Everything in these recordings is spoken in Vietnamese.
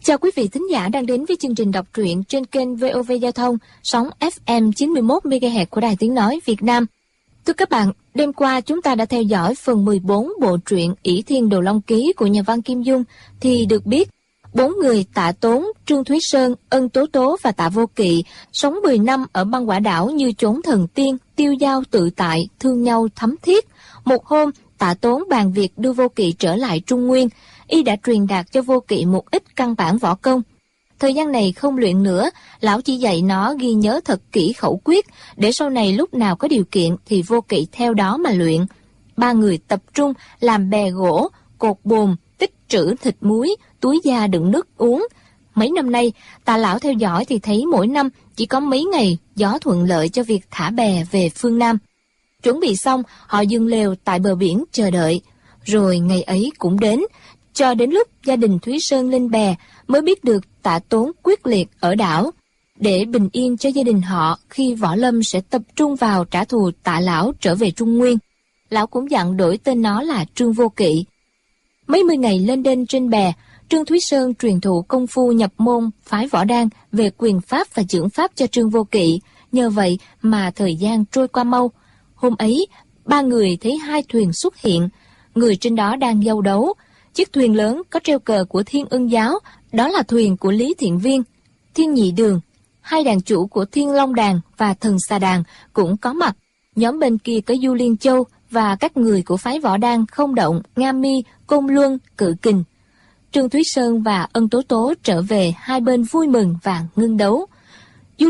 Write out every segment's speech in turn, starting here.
Chào quý vị thính giả đang đến với chương trình đọc truyện trên kênh VOV Giao thông, sóng FM 91 MHz của Đài Tiếng Nói Việt Nam. Thưa các bạn, đêm qua chúng ta đã theo dõi phần 14 bộ truyện Ỷ Thiên Đồ Long Ký của nhà văn Kim Dung, thì được biết 4 người Tạ Tốn, Trương Thúy Sơn, Ân Tố Tố và Tạ Vô Kỵ sống 10 năm ở băng quả đảo như chốn thần tiên, tiêu dao tự tại, thương nhau thấm thiết. Một hôm, Tạ Tốn bàn việc đưa Vô Kỵ trở lại Trung Nguyên. Y đã truyền đạt cho Vô Kỵ một ít căn bản võ công. Thời gian này không luyện nữa, lão chỉ dạy nó ghi nhớ thật kỹ khẩu quyết, để sau này lúc nào có điều kiện thì Vô Kỵ theo đó mà luyện. Ba người tập trung làm bè gỗ, cột bồn, tích trữ thịt muối, túi da đựng nước uống. Mấy năm nay, Tạ lão theo dõi thì thấy mỗi năm chỉ có mấy ngày gió thuận lợi cho việc thả bè về phương Nam. Chuẩn bị xong, họ dừng lều tại bờ biển chờ đợi. Rồi ngày ấy cũng đến. Cho đến lúc gia đình Thúy Sơn lên bè mới biết được Tạ Tốn quyết liệt ở đảo. Để bình yên cho gia đình họ khi Võ Lâm sẽ tập trung vào trả thù Tạ lão trở về Trung Nguyên, lão cũng dặn đổi tên nó là Trương Vô Kỵ. Mấy mươi ngày lên đên trên bè, Trương Thúy Sơn truyền thụ công phu nhập môn phái Võ Đan về quyền pháp và chưởng pháp cho Trương Vô Kỵ. Nhờ vậy mà thời gian trôi qua mau. Hôm ấy, ba người thấy hai thuyền xuất hiện. Người trên đó đang giao đấu. Chiếc thuyền lớn có treo cờ của Thiên Ưng Giáo, đó là thuyền của Lý Thiện Viên, Thiên Nhị Đường. Hai đàn chủ của Thiên Long Đàn và Thần Xà Đàn cũng có mặt. Nhóm bên kia có Du Liên Châu và các người của phái Võ Đan Không Động, Nga Mi, Côn Luân, Cự Kình. Trương Thúy Sơn và Ân Tố Tố trở về, hai bên vui mừng và ngưng đấu. Du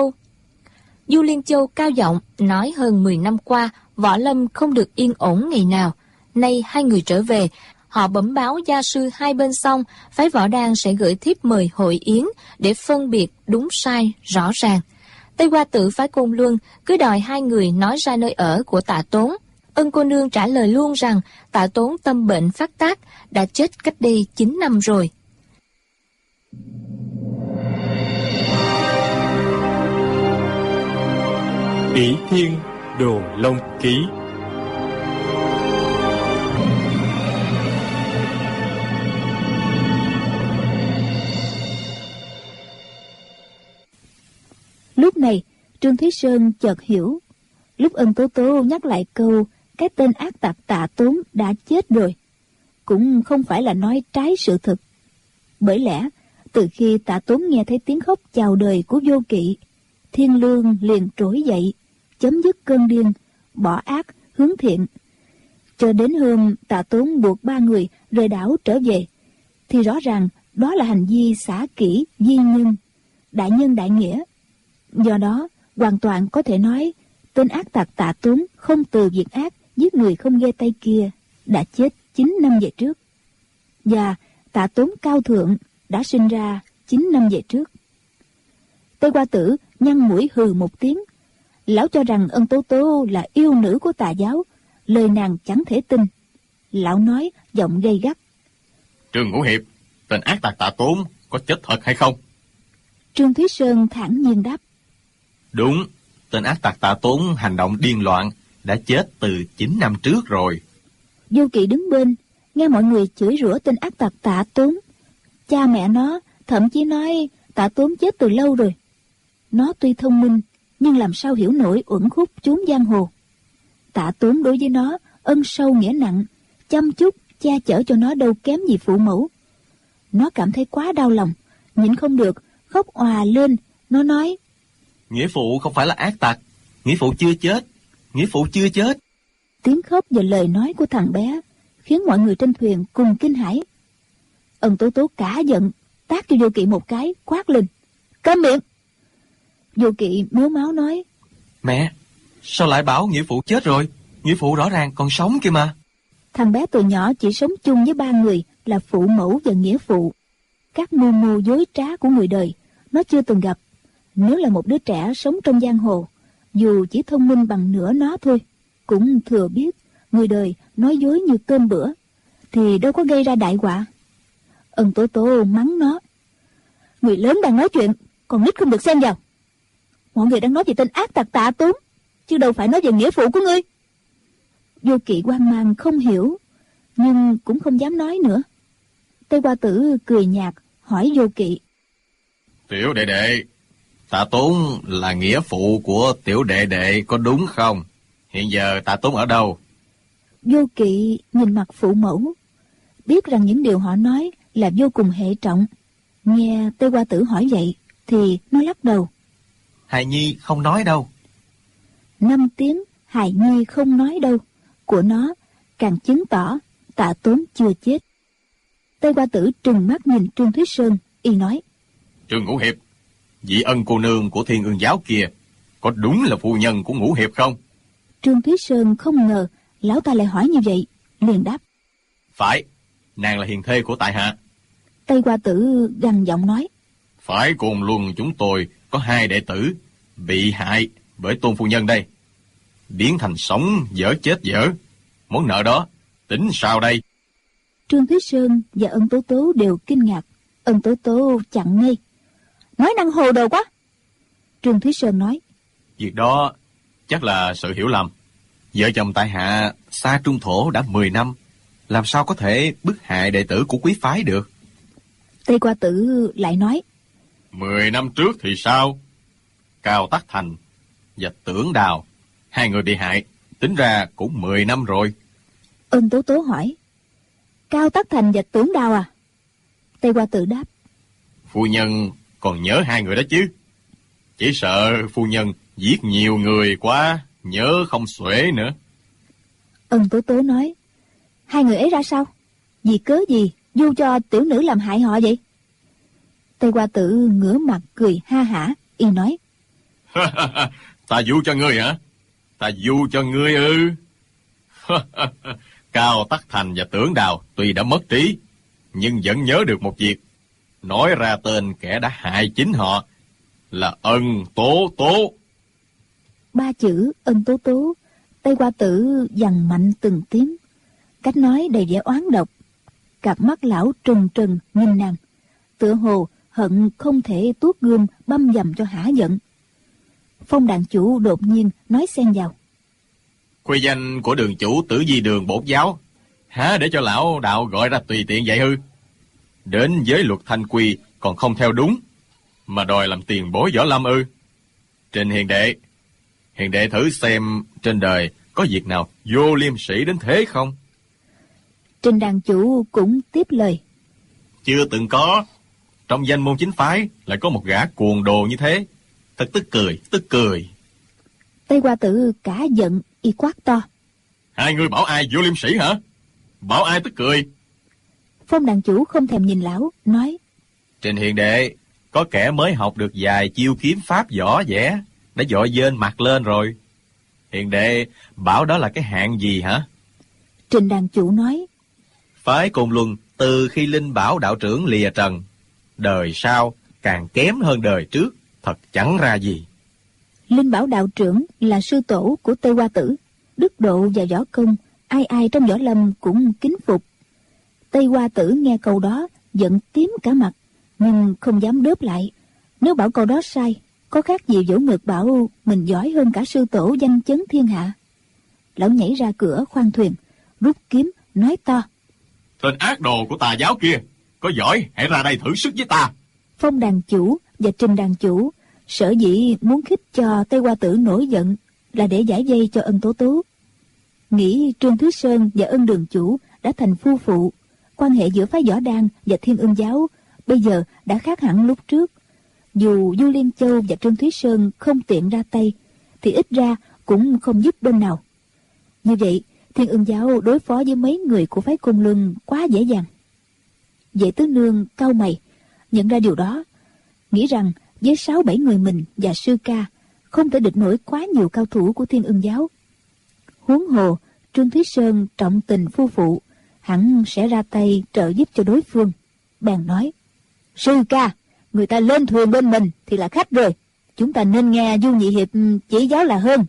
Liên Châu cao giọng nói hơn 10 năm qua Võ Lâm không được yên ổn ngày nào. Nay hai người trở về, họ bẩm báo gia sư hai bên xong, phái Võ Đan sẽ gửi thiếp mời hội yến để phân biệt đúng sai rõ ràng. Tây Hoa Tử phái Côn Luân cứ đòi hai người nói ra nơi ở của Tạ Tốn. Ân cô nương trả lời luôn rằng Tạ Tốn tâm bệnh phát tác, đã chết cách đây 9 năm rồi. Ỷ Thiên Đồ Long Ký. Lúc này, Trương Thúy Sơn chợt hiểu. Lúc Ân Tố Tố nhắc lại câu cái tên ác tặc Tạ Tốn đã chết rồi, cũng không phải là nói trái sự thật. Bởi lẽ, từ khi Tạ Tốn nghe thấy tiếng khóc chào đời của Vô Kỵ, thiên lương liền trỗi dậy, chấm dứt cơn điên, bỏ ác hướng thiện. Cho đến hôm Tạ Tốn buộc ba người rời đảo trở về, thì rõ ràng đó là hành vi xả kỷ di nhân, đại nhân đại nghĩa. Do đó, hoàn toàn có thể nói tên ác tặc Tạ Tốn không từ việc ác giết người không ghê tay kia đã chết 9 năm về trước, và Tạ Tốn cao thượng đã sinh ra 9 năm về trước. Tây Hoa Tử nhăn mũi hừ một tiếng. Lão cho rằng Ân Tố Tố là yêu nữ của Tà giáo, lời nàng chẳng thể tin. Lão nói giọng gay gắt: Trương Ngũ Hiệp, tên ác tặc Tạ Tốn có chết thật hay không? Trương Thúy Sơn thản nhiên đáp: Đúng, tên ác tặc Tạ Tốn hành động điên loạn, đã chết từ 9 năm trước rồi. Vô Kỵ đứng bên, nghe mọi người chửi rủa tên ác tặc Tạ Tốn. Cha mẹ nó thậm chí nói Tạ Tốn chết từ lâu rồi. Nó tuy thông minh, nhưng làm sao hiểu nổi uẩn khúc chốn giang hồ. Tạ Tốn đối với nó ân sâu nghĩa nặng, chăm chút che chở cho nó đâu kém gì phụ mẫu. Nó cảm thấy quá đau lòng, nhịn không được, khóc òa lên. Nó nói: Nghĩa phụ không phải là ác tặc, nghĩa phụ chưa chết, nghĩa phụ chưa chết. Tiếng khóc và lời nói của thằng bé khiến mọi người trên thuyền cùng kinh hãi. Ân Tố Tố cả giận, tát cho Vô Kỵ một cái, quát lên: Câm miệng! Vô Kỵ mếu máo nói: Mẹ, sao lại bảo nghĩa phụ chết rồi? Nghĩa phụ rõ ràng còn sống kia mà. Thằng bé từ nhỏ chỉ sống chung với ba người là phụ mẫu và nghĩa phụ. Các mưu mô dối trá của người đời nó chưa từng gặp. Nếu là một đứa trẻ sống trong giang hồ, dù chỉ thông minh bằng nửa nó thôi, cũng thừa biết người đời nói dối như cơm bữa, thì đâu có gây ra đại họa. Ân Tố Tố mắng nó: Người lớn đang nói chuyện, còn nít không được xen vào. Mọi người đang nói về tên ác tặc Tạ Tốn, chứ đâu phải nói về nghĩa phụ của ngươi. Vô Kỵ hoang mang không hiểu, nhưng cũng không dám nói nữa. Tây Hoa Tử cười nhạt hỏi Vô Kỵ. Tiểu đệ đệ, Tạ Tốn là nghĩa phụ của tiểu đệ đệ có đúng không? Hiện giờ Tạ Tốn ở đâu? Vô Kỵ nhìn mặt phụ mẫu, biết rằng những điều họ nói là vô cùng hệ trọng. Nghe Tây Hoa Tử hỏi vậy thì nó lắc đầu. Hài Nhi không nói đâu. 5 tiếng Hài Nhi không nói đâu của nó càng chứng tỏ Tạ Tốn chưa chết. Tây Hoa Tử trừng mắt nhìn Trương Thúy Sơn, y nói: Trương Ngũ Hiệp, vị ân cô nương của Thiên Ương giáo kia, có đúng là phu nhân của Ngũ Hiệp không? Trương Thúy Sơn không ngờ lão ta lại hỏi như vậy, liền đáp: Phải, nàng là hiền thê của tại hạ. Tây Hoa Tử gằn giọng nói: Phải Côn Luân chúng tôi có 2 đệ tử bị hại bởi Tôn phu nhân đây, biến thành sống dở chết dở. Món nợ đó tính sao đây? Trương Thúy Sơn và Ân Tố Tố đều kinh ngạc. Ân Tố Tố chặn ngay: nói năng hồ đồ quá. Trương Thúy Sơn nói: Việc đó chắc là sự hiểu lầm. Vợ chồng tại hạ xa trung thổ đã 10 năm, làm sao có thể bức hại đệ tử của quý phái được? Tây Hoa Tử lại nói: 10 năm trước thì sao? Cao Tắc Thành và Tưởng Đào, 2 người bị hại, tính ra cũng 10 năm rồi. Ân Tố Tố hỏi: Cao Tắc Thành và Tưởng Đào à? Tây Hoa Tử đáp: Phu nhân còn nhớ 2 người đó chứ? Chỉ sợ phu nhân giết nhiều người quá, nhớ không xuể nữa. Ân Tố Tố nói: 2 người ấy ra sao? Vì cớ gì du cho tiểu nữ làm hại họ vậy? Tây Hoa Tử ngửa mặt cười ha hả, y nói: Ta dụ cho ngươi hả? Ta dụ cho ngươi ư? Cao Tắc Thành và Tưởng Đào tuy đã mất trí, nhưng vẫn nhớ được một việc. Nói ra tên kẻ đã hại chính họ là Ân Tố Tố. 3 chữ Ân Tố Tố, Tây Hoa Tử dằn mạnh từng tiếng, cách nói đầy vẻ oán độc. Cặp mắt lão trừng trừng nhìn nàng, tựa hồ hận không thể tuốt gươm băm dầm cho hả giận. Phong đàn chủ đột nhiên nói xen vào: Khuê danh của đường chủ Tử Di Đường bổn giáo, há để cho lão đạo gọi ra tùy tiện vậy hư? Đến giới luật thanh quy còn không theo đúng, mà đòi làm tiền bối võ lâm ư? Trình hiền đệ thử xem trên đời có việc nào vô liêm sĩ đến thế không? Trình đàn chủ cũng tiếp lời: Chưa từng có. Trong danh môn chính phái lại có một gã cuồng đồ như thế, thật tức cười. Tây Hoa Tử cả giận, y quát to: 2 người bảo ai vô liêm sĩ hả? Bảo ai tức cười? Phong đàn chủ không thèm nhìn lão, nói: Trình hiền đệ, có kẻ mới học được vài chiêu kiếm pháp võ vẽ, đã dội dên mặt lên rồi. Hiền đệ bảo đó là cái hạng gì hả? Trình đàn chủ nói: Phái Côn Luân từ khi Linh Bảo đạo trưởng lìa trần, đời sau càng kém hơn đời trước, thật chẳng ra gì. Linh Bảo đạo trưởng là sư tổ của Tây Hoa Tử, đức độ và võ công ai ai trong võ lâm cũng kính phục. Tây Hoa Tử nghe câu đó giận tím cả mặt, nhưng không dám đớp lại. Nếu bảo câu đó sai, có khác gì vỗ ngực bảo mình giỏi hơn cả sư tổ danh chấn thiên hạ. Lão nhảy ra cửa khoang thuyền, rút kiếm nói to: Tên ác đồ của tà giáo kia, có giỏi hãy ra đây thử sức với ta. Phong đàn chủ và Trình đàn chủ sở dĩ muốn khích cho Tây Hoa Tử nổi giận là để giải vây cho Ân Tố Tố. Nghĩ Trương Thúy Sơn và Ân đường chủ đã thành phu phụ, quan hệ giữa phái Võ Đan và Thiên Ương giáo bây giờ đã khác hẳn lúc trước. Dù Du Liên Châu và Trương Thúy Sơn không tiện ra tay, thì ít ra cũng không giúp bên nào. Như vậy, Thiên Ương giáo đối phó với mấy người của phái Côn Luân quá dễ dàng. Vệ tứ nương cau mày, nhận ra điều đó, nghĩ rằng với 6-7 người mình và sư ca không thể địch nổi quá nhiều cao thủ của Thiên Ương giáo. Huống hồ Trương Thúy Sơn trọng tình phu phụ, hẳn sẽ ra tay trợ giúp cho đối phương. Bèn nói: Sư ca, người ta lên thuyền bên mình thì là khách rồi, chúng ta nên nghe Du nhị hiệp chỉ giáo là hơn.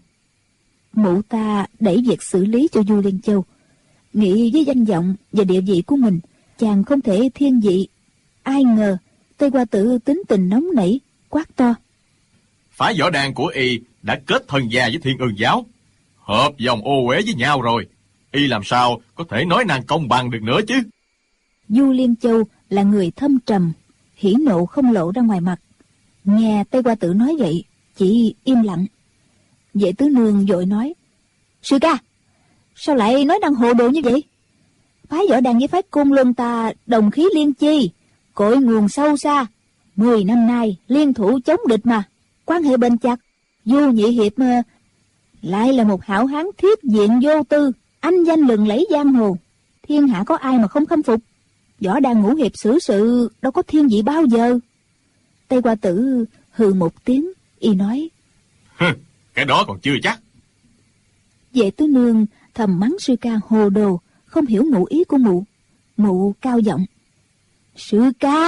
Mụ ta đẩy việc xử lý cho Du Liên Châu, nghĩ với danh vọng và địa vị của mình, chàng không thể thiên vị. Ai ngờ Tây Hoa Tử tính tình nóng nảy, quát to: Phái Võ Đan của y đã kết thân gia với Thiên Ương giáo, hợp dòng ô uế với nhau rồi, y làm sao có thể nói năng công bằng được nữa chứ? Du Liên Châu là người thâm trầm, hỉ nộ không lộ ra ngoài mặt. Nghe Tây Hoa Tử nói vậy, chỉ im lặng. Vệ tứ nương vội nói: Sư ca, sao lại nói năng hồ đồ như vậy? Phái Võ Đàn với phái Côn Luân ta đồng khí liên chi, cội nguồn sâu xa, 10 năm nay liên thủ chống địch mà, quan hệ bền chặt. Du Nhị Hiệp lại là một hảo hán thiết diện vô tư, anh danh lừng lẫy giang hồ, thiên hạ có ai mà không khâm phục. Võ Đàn Ngũ Hiệp xử sự đâu có thiên vị bao giờ. Tây Hoa Tử hừ một tiếng, y nói: Cái đó còn chưa chắc. Vệ tứ nương thầm mắng sư ca hồ đồ, không hiểu ngụ ý của mụ. Mụ cao giọng: Sư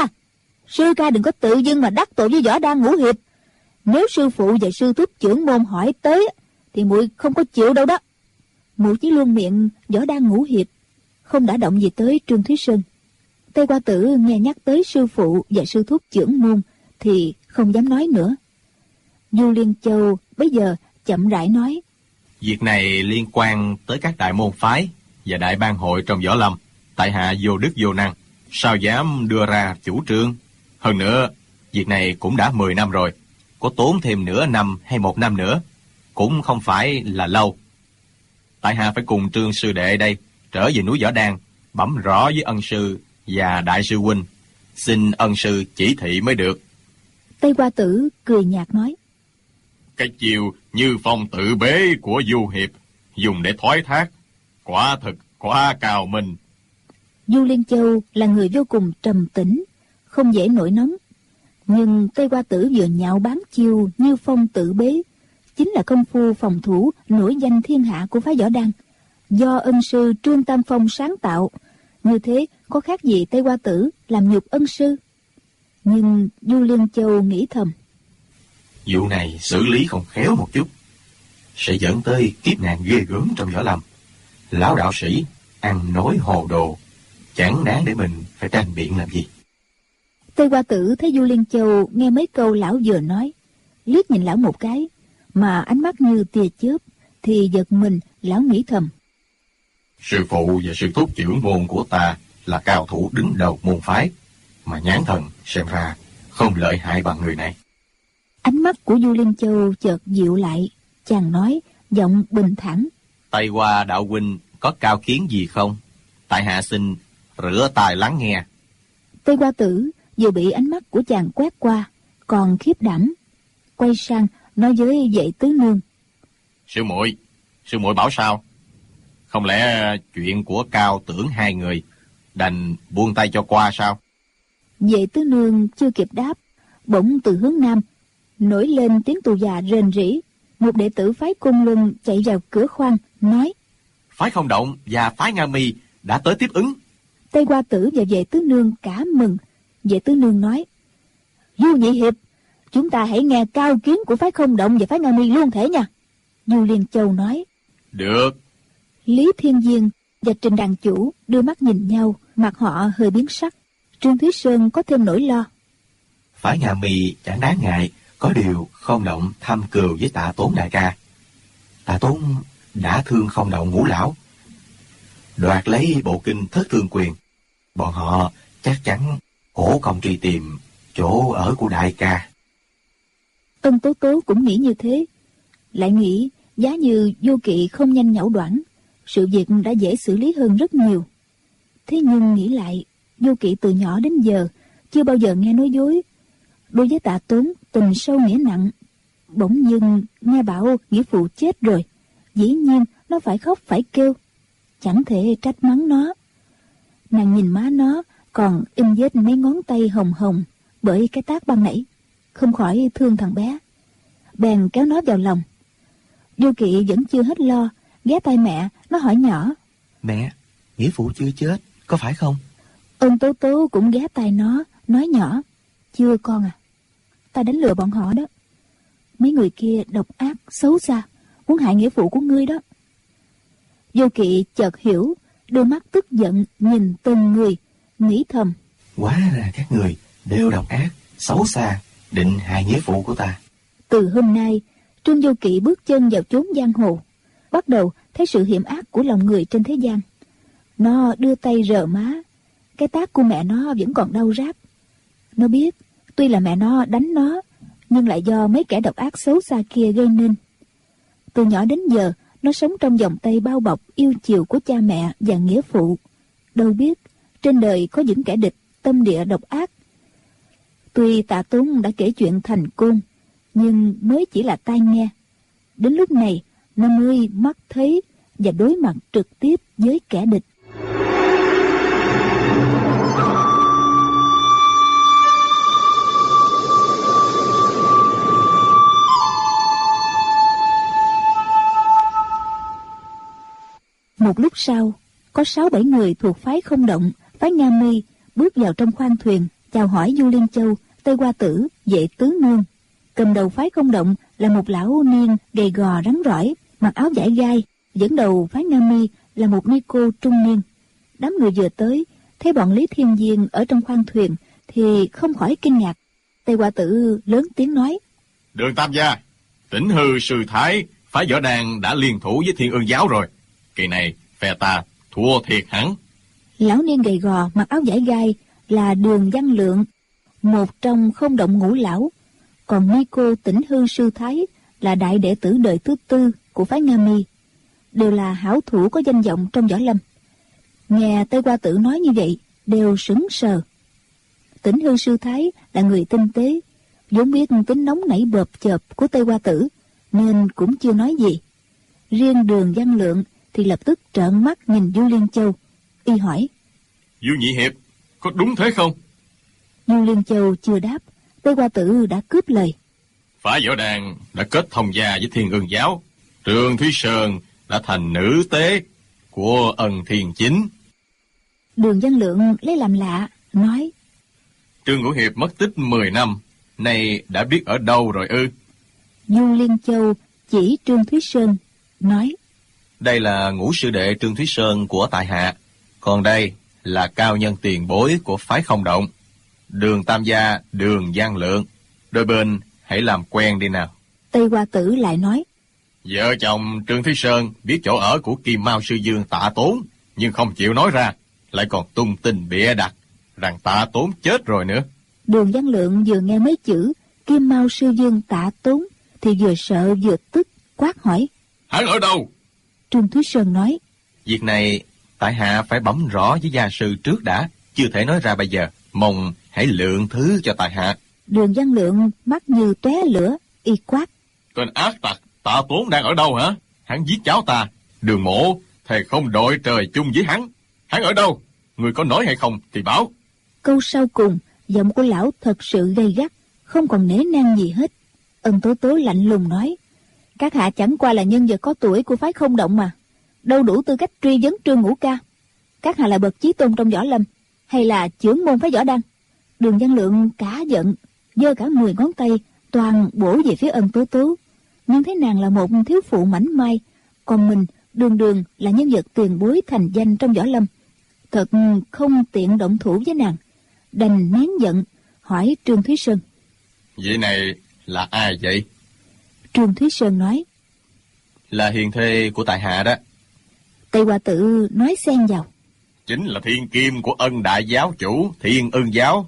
ca đừng có tự dưng mà đắc tội với Võ Đàn Ngũ Hiệp. Nếu sư phụ và sư thúc trưởng môn hỏi tới thì muội không có chịu đâu đó. Mụ chỉ luôn miệng Võ Đàn Ngũ Hiệp, không đã động gì tới Trương Thúy Sơn. Tây Hoa Tử nghe nhắc tới sư phụ và sư thúc trưởng môn thì không dám nói nữa. Du Liên Châu bấy giờ chậm rãi nói: Việc này liên quan tới các đại môn phái và đại ban hội trong võ lâm. Tại hạ vô đức vô năng, sao dám đưa ra chủ trương. Hơn nữa, việc này cũng đã 10 năm rồi, có tốn thêm nửa năm hay 1 năm nữa cũng không phải là lâu. Tại hạ phải cùng Trương sư đệ đây trở về núi Võ Đan, bẩm rõ với ân sư và đại sư huynh, xin ân sư chỉ thị mới được. Tây Hoa Tử cười nhạt nói: Cái chiều như phong tự bế của Du Hiệp dùng để thoái thác, quả thực quá cao minh. Du Liên Châu là người vô cùng trầm tĩnh, không dễ nổi nóng. Nhưng Tây Hoa Tử vừa nhạo báng chiêu như phong tự bế, chính là công phu phòng thủ nổi danh thiên hạ của phái Võ Đan, do ân sư Trương Tam Phong sáng tạo. Như thế có khác gì Tây Hoa Tử làm nhục ân sư. Nhưng Du Liên Châu nghĩ thầm: Vụ này xử lý không khéo một chút sẽ dẫn tới kiếp nạn ghê gớm trong võ lâm. Lão đạo sĩ ăn nói hồ đồ, chẳng đáng để mình phải tranh biện làm gì. Tây Hoa Tử thấy Du Liên Châu nghe mấy câu lão vừa nói, liếc nhìn lão một cái mà ánh mắt như tia chớp, thì giật mình. Lão nghĩ thầm: Sư phụ và sư thúc trưởng môn của ta là cao thủ đứng đầu môn phái, mà nhãn thần xem ra không lợi hại bằng người này. Ánh mắt của Du Liên Châu chợt dịu lại, chàng nói giọng bình thản: Tây Hoa đạo huynh có cao kiến gì không? Tại hạ xin rửa tai lắng nghe. Tây Hoa Tử vừa bị ánh mắt của chàng quét qua, còn khiếp đảm, quay sang nói với Vệ tứ nương: Sư muội bảo sao? Không lẽ chuyện của Cao Tưởng hai người đành buông tay cho qua sao? Vệ tứ nương chưa kịp đáp, bỗng từ hướng nam nổi lên tiếng tù già rền rĩ. Một đệ tử phái Côn Luân chạy vào cửa khoang nói: Phái Không Động và phái Nga Mi đã tới tiếp ứng. Tây Hoa Tử và Vệ tứ nương cả mừng. Vệ tứ nương nói: Du Nhị Hiệp, chúng ta hãy nghe cao kiến của phái Không Động và phái Nga Mi luôn thể nha. Du Liên Châu nói: Được. Lý Thiên Diên và Trình Đàn Chủ đưa mắt nhìn nhau, mặt họ hơi biến sắc. Trương Thúy Sơn có thêm nỗi lo. Phái Nga Mi chẳng đáng ngại, có điều Không Động thăm cừu với Tạ Tốn đại ca. Tạ Tốn đã thương Không Động ngũ lão, đoạt lấy bộ kinh Thất Thương Quyền. Bọn họ chắc chắn khổ công truy tìm chỗ ở của đại ca. Ân Tố Tố cũng nghĩ như thế, lại nghĩ giá như Vô Kỵ không nhanh nhảu đoản, sự việc đã dễ xử lý hơn rất nhiều. Thế nhưng nghĩ lại, Vô Kỵ từ nhỏ đến giờ chưa bao giờ nghe nói dối. Đối với Tạ Tốn tình sâu nghĩa nặng. Bỗng dưng nghe bảo nghĩa phụ chết rồi, dĩ nhiên nó phải khóc phải kêu, chẳng thể trách mắng nó. Nàng nhìn má nó còn in vết mấy ngón tay hồng hồng bởi cái tát ban nãy, không khỏi thương thằng bé, bèn kéo nó vào lòng. Vô Kỵ vẫn chưa hết lo, ghé tai mẹ, nó hỏi nhỏ: Mẹ, nghĩa phụ chưa chết, có phải không? Ân Tố Tố cũng ghé tai nó, nói nhỏ: Chưa con à, ta đánh lừa bọn họ đó. Mấy người kia độc ác, xấu xa, muốn hại nghĩa phụ của ngươi đó. Vô Kỵ chợt hiểu, đôi mắt tức giận nhìn từng người, nghĩ thầm: Hóa ra các người đều độc ác, xấu xa, định hại nghĩa phụ của ta. Từ hôm nay, Trương Vô Kỵ bước chân vào chốn giang hồ, bắt đầu thấy sự hiểm ác của lòng người trên thế gian. Nó đưa tay rờ má, cái tát của mẹ nó vẫn còn đau rát. Nó biết, tuy là mẹ nó đánh nó, nhưng lại do mấy kẻ độc ác xấu xa kia gây nên. Từ nhỏ đến giờ, nó sống trong vòng tay bao bọc yêu chiều của cha mẹ và nghĩa phụ. Đâu biết, trên đời có những kẻ địch tâm địa độc ác. Tuy Tạ Tốn đã kể chuyện thành Côn, nhưng mới chỉ là tai nghe. Đến lúc này, nó mới mắt thấy và đối mặt trực tiếp với kẻ địch. Một lúc sau, có 6-7 người thuộc phái Không Động, phái Nga Mi bước vào trong khoang thuyền, chào hỏi Du Liên Châu, Tây Hoa Tử, Vệ Tứ Nương. Cầm đầu phái Không Động là một lão niên gầy gò rắn rỏi, mặc áo vải gai. Dẫn đầu phái Nga Mi là một ni cô trung niên. Đám người vừa tới, thấy bọn Lý Thiên Viên ở trong khoang thuyền thì không khỏi kinh ngạc. Tây Hoa Tử lớn tiếng nói: Đường Tam gia, Tỉnh Hư sư thái phái Võ Đàn đã liên thủ với Thiên Ương giáo rồi. Kỳ này phe ta thua thiệt hẳn. Lão niên gầy gò mặc áo vải gai là Đường Văn Lượng, một trong Không Động ngũ lão. Còn ni cô Tỉnh Hư sư thái là đại đệ tử đời thứ 4 của phái Nga Mi, đều là hảo thủ có danh vọng trong võ lâm. Nghe Tây Hoa Tử nói như vậy, đều sững sờ. Tỉnh Hư sư thái là người tinh tế, vốn biết tính nóng nảy bợp chợp của Tây Hoa Tử, nên cũng chưa nói gì. Riêng Đường Văn Lượng thì lập tức trợn mắt nhìn Du Liên Châu, y hỏi: Du nhị hiệp, có đúng thế không? Du Liên Châu chưa đáp, Tây Hoa Tử đã cướp lời: Phái Võ Đàn đã kết thông gia với Thiên Ương giáo. Trương Thúy Sơn đã thành nữ tế của Ân Thiền Chính. Đường Văn Lượng lấy làm lạ, nói: Trương Ngũ hiệp mất tích 10 năm, nay đã biết ở đâu rồi ư? Du Liên Châu chỉ Trương Thúy Sơn, nói: Đây là ngũ sư đệ Trương Thúy Sơn của tại hạ. Còn đây là cao nhân tiền bối của phái Không Động, Đường Tam gia, Đường Văn Lượng. Đôi bên hãy làm quen đi nào. Tây Hoa Tử lại nói: Vợ chồng Trương Thúy Sơn biết chỗ ở của Kim Mao sư dương Tạ Tốn, nhưng không chịu nói ra, lại còn tung tin bịa đặt rằng Tạ Tốn chết rồi nữa. Đường Văn Lượng vừa nghe mấy chữ Kim Mao sư dương Tạ Tốn thì vừa sợ vừa tức, quát hỏi: Hắn ở đâu? Trương Thúy Sơn nói: Việc này tại hạ phải bẩm rõ với gia sư trước đã, chưa thể nói ra bây giờ. Mong hãy lượng thứ cho tại hạ. Đường Văn Lượng mắt như tóe lửa, y quát: Tên ác tặc Tạ Tốn đang ở đâu hả? Hắn giết cháu ta. Đường Mộ thề không đội trời chung với hắn. Hắn ở đâu? Người có nói hay không thì báo. Câu sau cùng, giọng của lão thật sự gay gắt, không còn nể nang gì hết. Ân Tố Tố lạnh lùng nói: Các hạ chẳng qua là nhân vật có tuổi của phái Không Động mà, đâu đủ tư cách truy vấn Trương Ngũ ca. Các hạ là bậc chí tôn trong võ lâm, hay là chưởng môn phái Võ Đăng? Đường Văn Lượng cả giận, giơ cả 10 ngón tay toàn bổ về phía Ân Tố Tố. Nhưng thấy nàng là một thiếu phụ mảnh mai, còn mình đường đường là nhân vật tiền bối thành danh trong võ lâm, thật không tiện động thủ với nàng, đành nén giận hỏi Trương Thúy Sơn: Vị này là ai vậy? Trương Thúy Sơn nói: Là hiền thê của tại hạ đó. Tây Hoa Tử nói xen vào: Chính là thiên kim của Ân đại giáo chủ Thiên Ương giáo.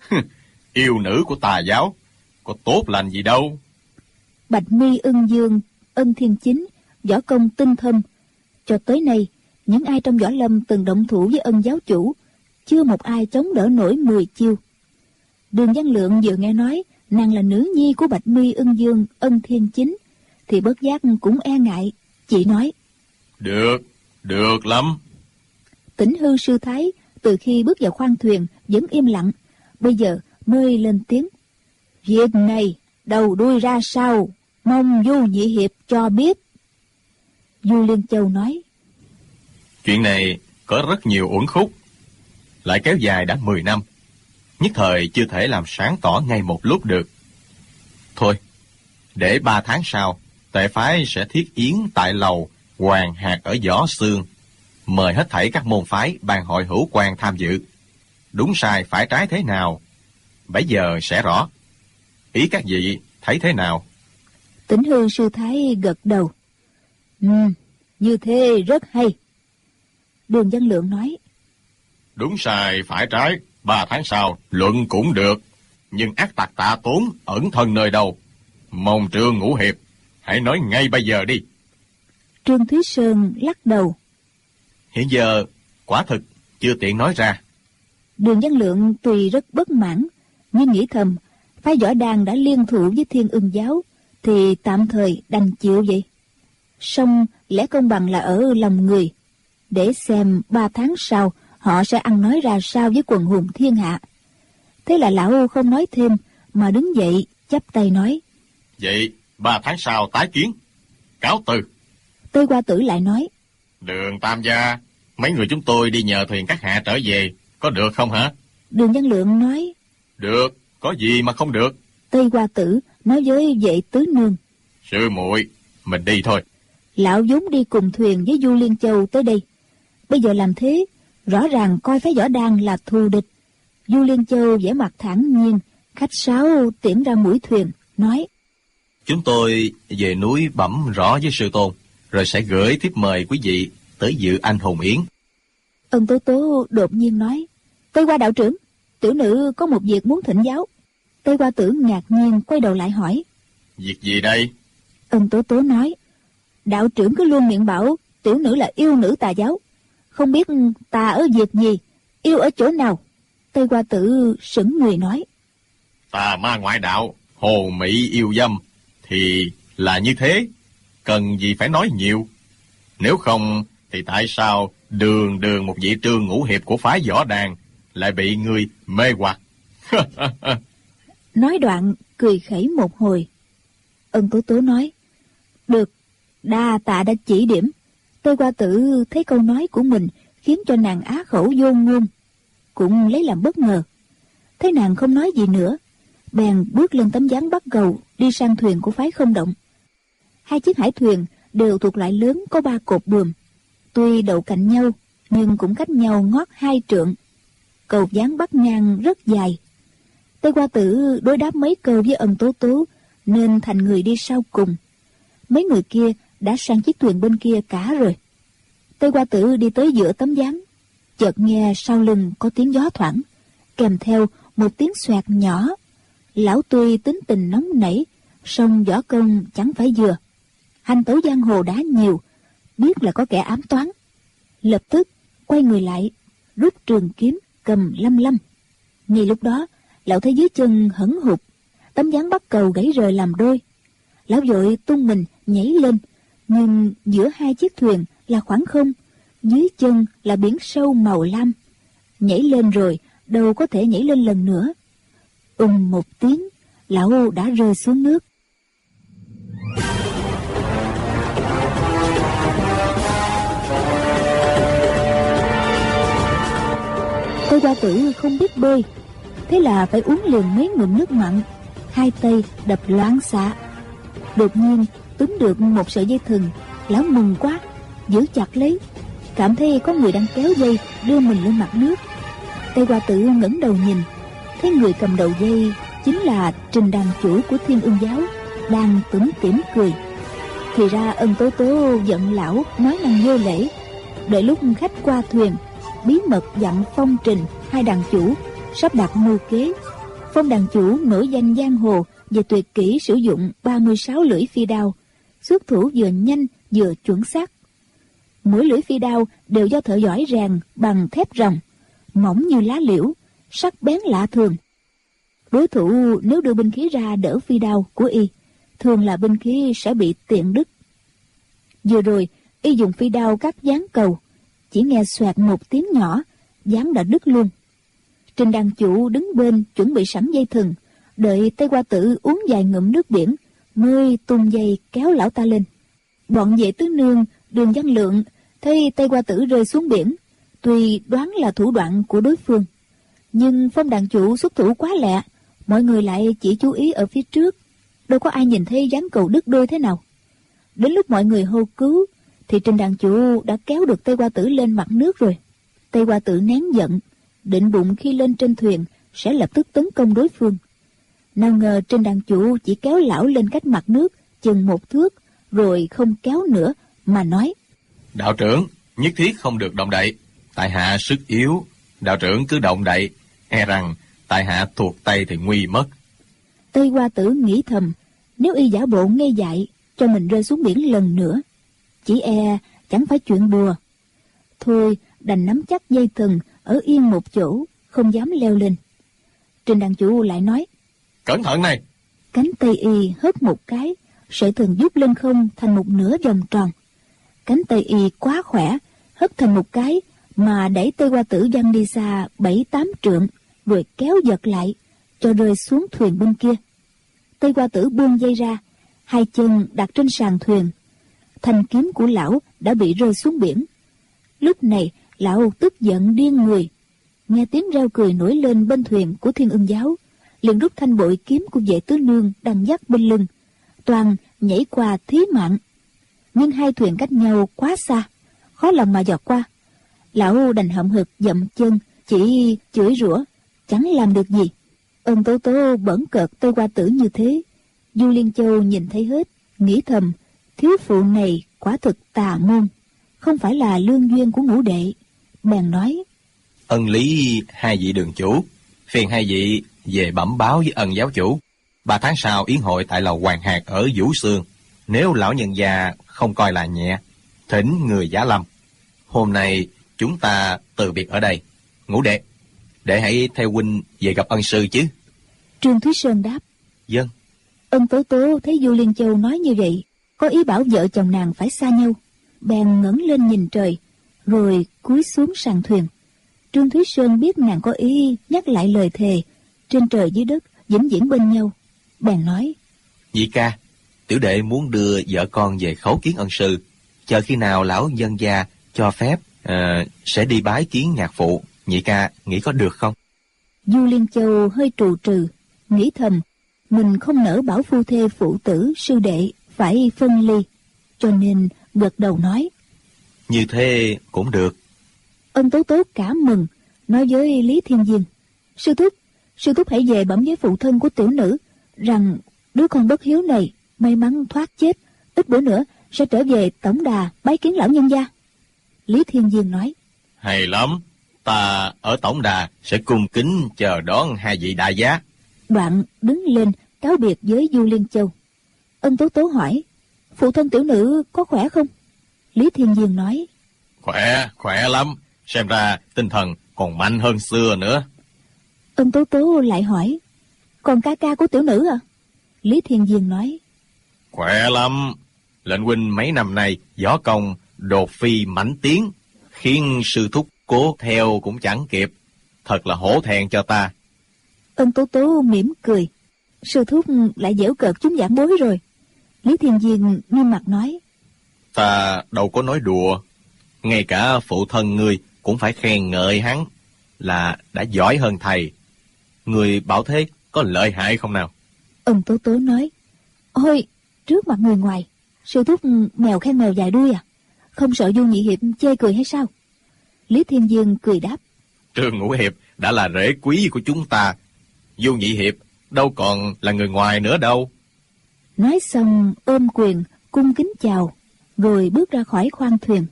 Yêu nữ của Tà giáo, có tốt lành gì đâu. Bạch Mi Ưng Dương, Ân Thiên Chính, võ công tinh thâm. Cho tới nay, những ai trong võ lâm từng động thủ với Ân giáo chủ, chưa một ai chống đỡ nổi 10 chiêu. Đường Văn Lượng vừa nghe nói nàng là nữ nhi của Bạch Mi Ưng Dương, Ân Thiên Chính, thì bất giác cũng e ngại, chỉ nói: Được lắm. Tỉnh Hư sư thái từ khi bước vào khoang thuyền vẫn im lặng, bây giờ mới lên tiếng: Việc này đầu đuôi ra sao, mong Du nhị hiệp cho biết. Du Liên Châu nói: Chuyện này có rất nhiều uẩn khúc, lại kéo dài đã 10 năm, nhất thời chưa thể làm sáng tỏ ngay một lúc được. Thôi, để 3 tháng sau, tệ phái sẽ thiết yến tại lầu Hoàng Hạt ở Võ Xương, mời hết thảy các môn phái ban hội hữu quan tham dự. Đúng sai phải trái thế nào, bây giờ sẽ rõ. Ý các vị thấy thế nào? Tỉnh Hư sư thái gật đầu: Như thế rất hay. Đường Văn Lượng nói: Đúng sai phải trái, 3 tháng sau luận cũng được. Nhưng ác tặc Tạ Tốn ẩn thân nơi đâu? Mong Trương Ngũ Hiệp hãy nói ngay bây giờ đi. Trương Thúy Sơn lắc đầu. Hiện giờ quả thực chưa tiện nói ra. Đường Văn Lượng tuy rất bất mãn, nhưng nghĩ thầm phái Võ Đàn đã liên thủ với Thiên Ưng giáo thì tạm thời đành chịu vậy. Song lẽ công bằng là ở lòng người, để xem 3 tháng sau họ sẽ ăn nói ra sao với quần hùng thiên hạ. Thế là lão không nói thêm mà đứng dậy chắp tay nói: Vậy 3 tháng sau tái kiến. Cáo từ. Tây Hoa Tử lại nói: Đường Tam gia, mấy người chúng tôi đi nhờ thuyền các hạ trở về, có được không hả? Đường Văn Lượng nói: Được, có gì mà không được. Tây Hoa Tử nói với vệ tứ nương: Sư muội, mình đi thôi. Lão vốn đi cùng thuyền với Du Liên Châu tới đây, bây giờ làm thế rõ ràng coi phái Võ Đàn là thù địch. Du Liên Châu vẻ mặt thản nhiên, khách sáo tiễn ra mũi thuyền, nói: Chúng tôi về núi bẩm rõ với sư tôn, rồi sẽ gửi thiếp mời quý vị tới dự anh hùng yến. Ân Tố Tố đột nhiên nói: Tây Hoa đạo trưởng, tiểu nữ có một việc muốn thỉnh giáo. Tây Hoa Tử ngạc nhiên quay đầu lại hỏi: Việc gì đây? Ân Tố Tố nói: Đạo trưởng cứ luôn miệng bảo tiểu nữ là yêu nữ tà giáo, không biết tà ở việc gì, yêu ở chỗ nào? Tây Hoa Tử sững người nói: Tà ma ngoại đạo, hồ mỹ yêu dâm, thì là như thế, cần gì phải nói nhiều. Nếu không thì tại sao đường một vị Trương Ngũ Hiệp của phái Võ Đàn lại bị người mê hoặc? Nói đoạn cười khẩy một hồi. Ân Tố Tố nói: Được, đa tạ đã chỉ điểm. Tây Hoa Tử thấy câu nói của mình khiến cho nàng á khẩu vô ngôn, cũng lấy làm bất ngờ. Thấy nàng không nói gì nữa, bèn bước lên tấm ván bắt cầu đi sang thuyền của phái Không Động. 2 chiếc hải thuyền đều thuộc loại lớn có 3 cột buồm, tuy đậu cạnh nhau nhưng cũng cách nhau ngót 2 trượng. Cầu ván bắt ngang rất dài. Tây Hoa Tử đối đáp mấy câu với Ân Tố Tố nên thành người đi sau cùng. Mấy người kia đã sang chiếc thuyền bên kia cả rồi. Tây Hoa Tử đi tới giữa tấm ván, chợt nghe sau lưng có tiếng gió thoảng, kèm theo một tiếng xoẹt nhỏ. Lão tuy tính tình nóng nảy, song võ công chẳng phải vừa. Hành tẩu giang hồ đã nhiều, biết là có kẻ ám toán. Lập tức quay người lại, rút trường kiếm cầm lăm lăm. Ngay lúc đó, lão thấy dưới chân hẫng hụt, tấm ván bắt cầu gãy rời làm đôi. Lão vội tung mình nhảy lên, nhưng giữa 2 chiếc thuyền là khoảng không, dưới chân là biển sâu màu lam. Nhảy lên rồi đâu có thể nhảy lên lần nữa. Một tiếng, lão đã rơi xuống nước. Tây Hoa Tử không biết bơi, thế là phải uống liền mấy ngụm nước mặn, 2 tay đập loáng xạ. Đột nhiên túm được một sợi dây thừng, lão mừng quá, giữ chặt lấy, cảm thấy có người đang kéo dây đưa mình lên mặt nước. Tây Hoa Tử ngẩng đầu nhìn, thấy người cầm đầu dây chính là Trình đàn chủ của Thiên Ưng giáo, đang tủm tỉm cười. Thì ra Ân Tố Tố giận lão nói năng vô lễ. Đợi lúc khách qua thuyền, bí mật dặn Phong Trình, 2 đàn chủ sắp đặt mưu kế. Phong đàn chủ nổi danh giang hồ về tuyệt kỹ sử dụng 36 lưỡi phi đao, xuất thủ vừa nhanh vừa chuẩn xác. Mỗi lưỡi phi đao đều do thợ giỏi rèn bằng thép ròng, mỏng như lá liễu, sắc bén lạ thường. Đối thủ nếu đưa binh khí ra đỡ phi đao của y, thường là binh khí sẽ bị tiện đứt. Vừa rồi y dùng phi đao cắt ván cầu, chỉ nghe xoẹt một tiếng nhỏ, ván đã đứt luôn. Trình đàn chủ đứng bên chuẩn bị sẵn dây thừng, đợi Tây Hoa Tử uống vài ngụm nước biển mới tung dây kéo lão ta lên. Bọn vệ tứ nương, Đường Văn Lượng thấy Tây Hoa Tử rơi xuống biển, tuy đoán là thủ đoạn của đối phương, nhưng Phong đàn chủ xuất thủ quá lẹ, mọi người lại chỉ chú ý ở phía trước, đâu có ai nhìn thấy ván cầu đứt đôi thế nào. Đến lúc mọi người hô cứu thì Trình đàn chủ đã kéo được Tây Hoa Tử lên mặt nước rồi. Tây Hoa Tử nén giận, định bụng khi lên trên thuyền sẽ lập tức tấn công đối phương. Nào ngờ Trình đàn chủ chỉ kéo lão lên cách mặt nước chừng 1 thước, rồi không kéo nữa mà nói: Đạo trưởng nhất thiết không được động đậy, tại hạ sức yếu, đạo trưởng cứ động đậy, e rằng tại hạ thuộc tay thì nguy mất. Tây Hoa Tử nghĩ thầm, nếu y giả bộ ngây dại cho mình rơi xuống biển lần nữa, chỉ e chẳng phải chuyện đùa. Thôi đành nắm chắc dây thừng ở yên một chỗ, không dám leo lên. Trình đàn chủ lại nói, Cẩn thận này! Cánh tay y hất một cái, sợi thừng vút lên không thành một nửa vòng tròn. Cánh tay y quá khỏe, hất thành một cái mà đẩy Tây Hoa Tử văng đi xa 7-8 trượng, rồi kéo giật lại cho rơi xuống thuyền bên kia. Tây Hoa Tử buông dây ra, hai chân đặt trên sàn thuyền. Thanh kiếm của lão đã bị rơi xuống biển. Lúc này lão tức giận điên người, nghe tiếng reo cười nổi lên bên thuyền của Thiên Ưng Giáo, liền rút thanh bội kiếm của Vệ Tứ Nương đang dắt bên lưng, toàn nhảy qua thí mạng. Nhưng hai thuyền cách nhau quá xa, khó lòng mà dọt qua. Lão đành hậm hực dậm chân, chỉ chửi rủa, chẳng làm được gì. Ân Tố Tố bỡn cợt Tây Hoa Tử như thế, Du Liên Châu nhìn thấy hết, nghĩ thầm, thiếu phụ này quả thực tà môn, không phải là lương duyên của ngũ đệ. Bèn nói, Ân lý hai vị đường chủ, phiền hai vị về bẩm báo với Ân giáo chủ. 3 tháng sau yến hội tại lầu Hoàng Hạc ở Vũ Xương. Nếu lão nhân gia không coi là nhẹ, thỉnh người giá lâm. Hôm nay chúng ta từ biệt ở đây. Ngũ đệ, đệ hãy theo huynh về gặp ân sư chứ. Trương Thúy Sơn đáp, Vâng. Ân Tố Tố thấy Du Liên Châu nói như vậy, có ý bảo vợ chồng nàng phải xa nhau, bèn ngẩng lên nhìn trời, rồi cúi xuống sàn thuyền. Trương Thúy Sơn biết nàng có ý nhắc lại lời thề trên trời dưới đất vĩnh viễn bên nhau, bèn nói, Nhị ca, tiểu đệ muốn đưa vợ con về khấu kiến ân sư. Chờ khi nào lão nhân gia cho phép, sẽ đi bái kiến nhạc phụ. Nhị ca nghĩ có được không? Du Liên Châu hơi trù trừ, nghĩ thầm, mình không nỡ bảo phu thê phụ tử sư đệ phải phân ly, cho nên gật đầu nói, Như thế cũng được. Ân Tố Tố cả mừng, nói với Lý Thiên Diên, sư thúc hãy về bẩm với phụ thân của tiểu nữ rằng đứa con bất hiếu này may mắn thoát chết, ít bữa nữa sẽ trở về tổng đà bái kiến lão nhân gia. Lý Thiên Diên nói, Hay lắm, ta ở tổng đà sẽ cung kính chờ đón hai vị đại giá. Đoạn đứng lên cáo biệt với Du Liên Châu. Ân Tố Tố hỏi, phụ thân tiểu nữ có khỏe không? Lý Thiên Diên nói, Khỏe lắm, xem ra tinh thần còn mạnh hơn xưa nữa. Ân Tố Tố lại hỏi, còn ca ca của tiểu nữ à? Lý Thiên Diên nói, Khỏe lắm, lệnh huynh mấy năm nay võ công đột phi mãnh tiến, khiến sư thúc cố theo cũng chẳng kịp, thật là hổ thẹn cho ta. Ân Tố Tố mỉm cười, sư thúc lại giễu cợt chúng giảng bối rồi. Lý Thiên Diên nghiêm mặt nói, Ta đâu có nói đùa, ngay cả phụ thân ngươi cũng phải khen ngợi hắn là đã giỏi hơn thầy. Người bảo thế có lợi hại không nào? Ân Tố Tố nói, ôi, trước mặt người ngoài, sư thúc mèo khen mèo dài đuôi à? Không sợ Du Nhị Hiệp chê cười hay sao? Lý Thiên Diên cười đáp, Trương Ngũ Hiệp đã là rễ quý của chúng ta, Du Nhị Hiệp đâu còn là người ngoài nữa đâu. Nói xong ôm quyền cung kính chào, rồi bước ra khỏi khoang thuyền.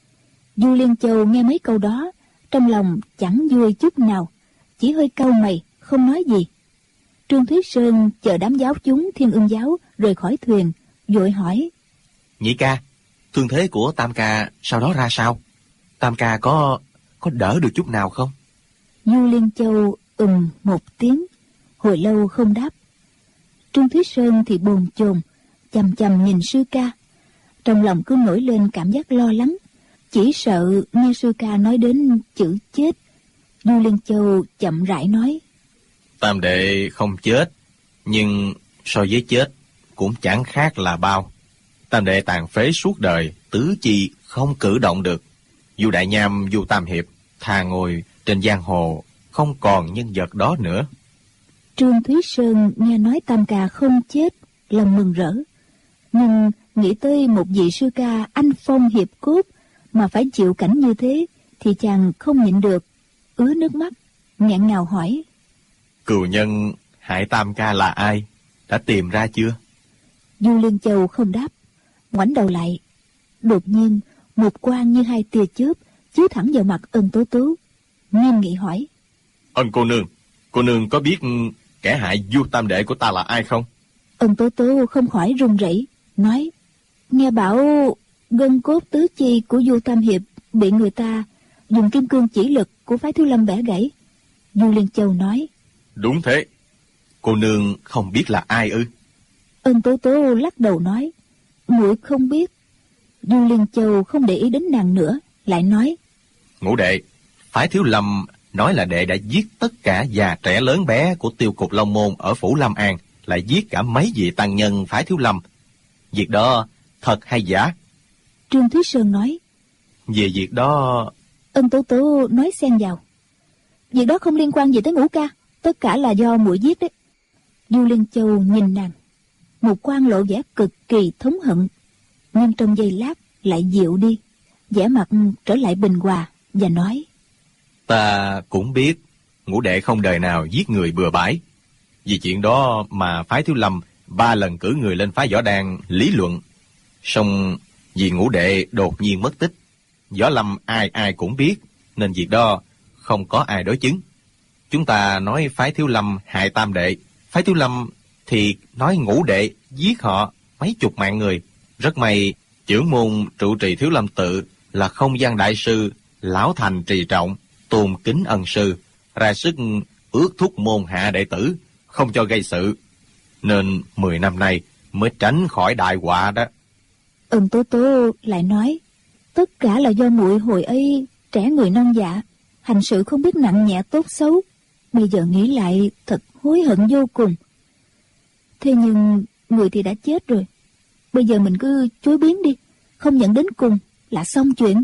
Du Liên Châu nghe mấy câu đó, trong lòng chẳng vui chút nào, chỉ hơi cau mày, không nói gì. Trương Thúy Sơn chờ đám giáo chúng Thiên Ưng Giáo rời khỏi thuyền, vội hỏi, Nhị ca, thương thế của Tam ca sau đó ra sao? Tam ca có đỡ được chút nào không? Du Liên Châu một tiếng, hồi lâu không đáp. Trương Thúy Sơn thì bồn chồn, chằm chằm nhìn sư ca, trong lòng cứ nổi lên cảm giác lo lắng, chỉ sợ nghe sư ca nói đến chữ chết. Du Liên Châu chậm rãi nói, Tam đệ không chết, nhưng so với chết cũng chẳng khác là bao. Tam đệ tàn phế suốt đời, tứ chi không cử động được. Du Đại Nham, Du Tam Hiệp thà ngồi trên giang hồ, không còn nhân vật đó nữa. Trương Thúy Sơn nghe nói Tam ca không chết, lòng mừng rỡ, nhưng nghĩ tới một vị sư ca anh phong hiệp cốt mà phải chịu cảnh như thế, thì chàng không nhịn được, ứa nước mắt, nghẹn ngào hỏi, Cừu nhân hại Tam ca là ai? Đã tìm ra chưa? Du Liên Châu không đáp, ngoảnh đầu lại. Đột nhiên một quang như hai tia chớp chiếu thẳng vào mặt Ân Tố Tố, nghiêm nghị hỏi, Ân cô nương, Cô nương có biết kẻ hại Du tam đệ của ta là ai không? Ân Tố Tố không khỏi run rẩy, nói: nghe bảo gân cốt tứ chi của Du Tam Hiệp bị người ta dùng kim cương chỉ lực của phái Thiếu Lâm bẻ gãy. Du Liên Châu nói: Đúng thế. Cô nương không biết là ai ư? Ân Tố Tố lắc đầu nói: muội không biết. Du Liên Châu không để ý đến nàng nữa, lại nói: Ngũ đệ, phái Thiếu Lâm nói là đệ đã giết tất cả già trẻ lớn bé của Tiêu Cục Long Môn ở phủ Lâm An, lại giết cả mấy vị tăng nhân phái Thiếu Lâm. Việc đó thật hay giả? Trương Thúy Sơn nói: Về việc đó... Ân Tố Tố nói xen vào: việc đó không liên quan gì tới Ngũ ca, tất cả là do muội giết đấy. Du Liên Châu nhìn nàng, một quan lộ vẻ cực kỳ thống hận, nhưng trong giây lát lại dịu đi, vẻ mặt trở lại bình hòa và nói: Ta cũng biết Ngũ đệ không đời nào giết người bừa bãi. Vì chuyện đó mà phái Thiếu Lâm 3 lần cử người lên phái Võ Đan lý luận. Song vì Ngũ đệ đột nhiên mất tích, Võ Lâm ai ai cũng biết, nên việc đó không có ai đối chứng. Chúng ta nói phái Thiếu Lâm hại tam đệ, phái Thiếu Lâm thì nói Ngũ đệ giết họ mấy chục mạng người. Rất may trưởng môn trụ trì Thiếu Lâm tự là Không Gian đại sư Lão Thành trì trọng, tôn kính ân sư, ra sức ước thúc môn hạ đệ tử không cho gây sự, nên 10 năm nay mới tránh khỏi đại họa đó. Ân Tố Tố lại nói: tất cả là do muội hồi ấy trẻ người non dạ, hành sự không biết nặng nhẹ tốt xấu, bây giờ nghĩ lại thật hối hận vô cùng. Thế nhưng người thì đã chết rồi, bây giờ mình cứ chối biến đi, không nhận đến cùng là xong chuyện.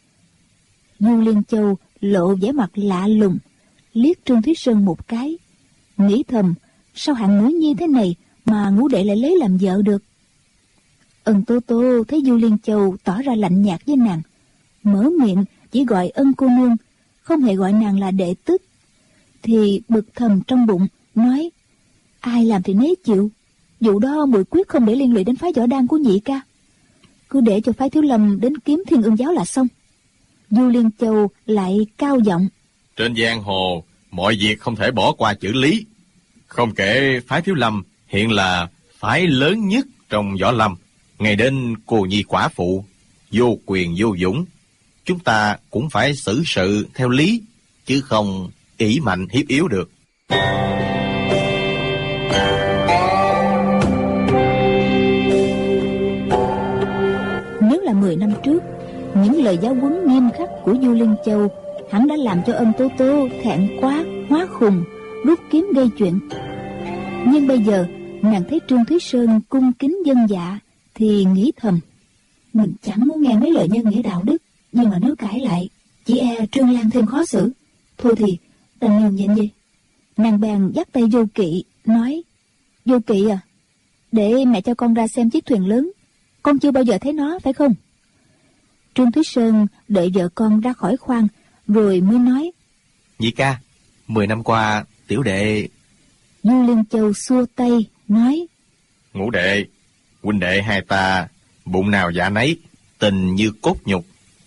Du Liên Châu lộ vẻ mặt lạ lùng, liếc Trương Thúy Sơn một cái, nghĩ thầm: sao hạng nữ nhi thế này mà Ngũ đệ lại lấy làm vợ được. Ân Tố Tố thấy Du Liên Châu tỏ ra lạnh nhạt với nàng, mở miệng chỉ gọi Ân cô nương, không hề gọi nàng là đệ tức, thì bực thầm trong bụng, nói: ai làm thì nấy chịu, vụ đó muội quyết không để liên lụy đến phái Võ Đan của nhị ca, cứ để cho phái Thiếu Lâm đến kiếm Thiên Ương giáo là xong. Du Liên Châu lại cao giọng: trên giang hồ mọi việc không thể bỏ qua chữ lý. Không kể phái Thiếu Lâm hiện là phái lớn nhất trong võ lâm, ngày đến cô nhi quả phụ, vô quyền vô dũng, chúng ta cũng phải xử sự theo lý, chứ không ỷ mạnh hiếp yếu được. Nếu là 10 năm trước, những lời giáo huấn nghiêm khắc của Du Liên Châu hẳn đã làm cho Ân Tố Tố thẹn quá hóa khùng, rút kiếm gây chuyện. Nhưng bây giờ nàng thấy Trương Thúy Sơn cung kính dân dạ thì nghĩ thầm: mình chẳng muốn nghe mấy lời nhân nghĩa đạo đức, nhưng mà nếu cãi lại chỉ e Trương Lan thêm khó xử, thôi thì đành nhường nhịn vậy. Nàng bèn dắt tay Vô Kỵ nói: Vô Kỵ à, để mẹ cho con ra xem chiếc thuyền lớn, con chưa bao giờ thấy nó phải không? Trương Thúy Sơn đợi vợ con ra khỏi khoang rồi mới nói: Nhị ca, 10 năm qua tiểu đệ... Du Liên Châu xua tay nói: Ngũ đệ, huynh đệ hai ta bụng nào dạ nấy, tình như cốt nhục.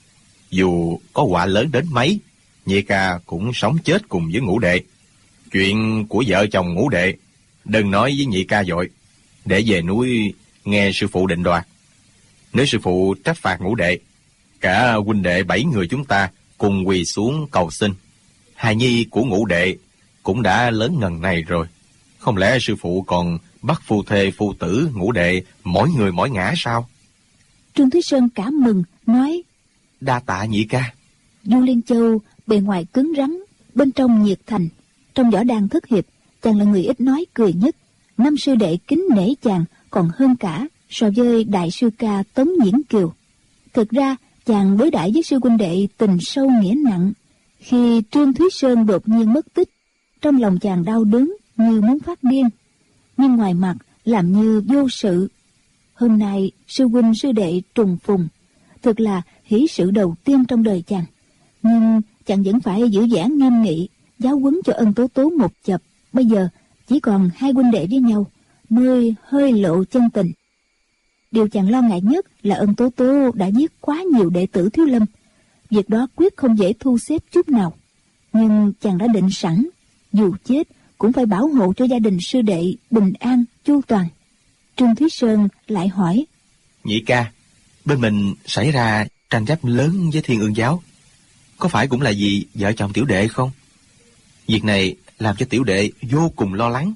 Dù có họa lớn đến mấy, nhị ca cũng sống chết cùng với Ngũ đệ. Chuyện của vợ chồng Ngũ đệ đừng nói với nhị ca vội, để về núi nghe sư phụ định đoạt. Nếu sư phụ trách phạt Ngũ đệ, cả huynh đệ 7 người chúng ta cùng quỳ xuống cầu xin. Hài nhi của Ngũ đệ cũng đã lớn ngần này rồi, không lẽ sư phụ còn bắt phu thê phu tử Ngũ đệ mỗi người mỗi ngã sao? Trương Thúy Sơn cảm mừng nói: đa tạ nhị ca. Du Liên Châu bề ngoài cứng rắn, bên trong nhiệt thành. Trong võ đan thất hiệp, chàng là người ít nói cười nhất. 5 sư đệ kính nể chàng còn hơn cả so với đại sư ca Tống Diễn Kiều. Thực ra chàng đối đãi với sư huynh đệ tình sâu nghĩa nặng. Khi Trương Thúy Sơn đột nhiên mất tích, trong lòng chàng đau đớn như muốn phát điên, nhưng ngoài mặt làm như vô sự. Hôm nay sư huynh sư đệ trùng phùng, thực là hỷ sự đầu tiên trong đời chàng. Nhưng chàng vẫn phải giữ dáng nghiêm nghị, giáo huấn cho Ân Tố Tố một chập. Bây giờ chỉ còn 2 huynh đệ với nhau, mới hơi lộ chân tình. Điều chàng lo ngại nhất là Ân Tố Tố đã giết quá nhiều đệ tử Thiếu Lâm. Việc đó quyết không dễ thu xếp chút nào. Nhưng chàng đã định sẵn, dù chết cũng phải bảo hộ cho gia đình sư đệ bình an chu toàn. Trương Thúy Sơn lại hỏi: Nhị ca, bên mình xảy ra tranh chấp lớn với Thiên Ương giáo, có phải cũng là vì vợ chồng tiểu đệ không? Việc này làm cho tiểu đệ vô cùng lo lắng.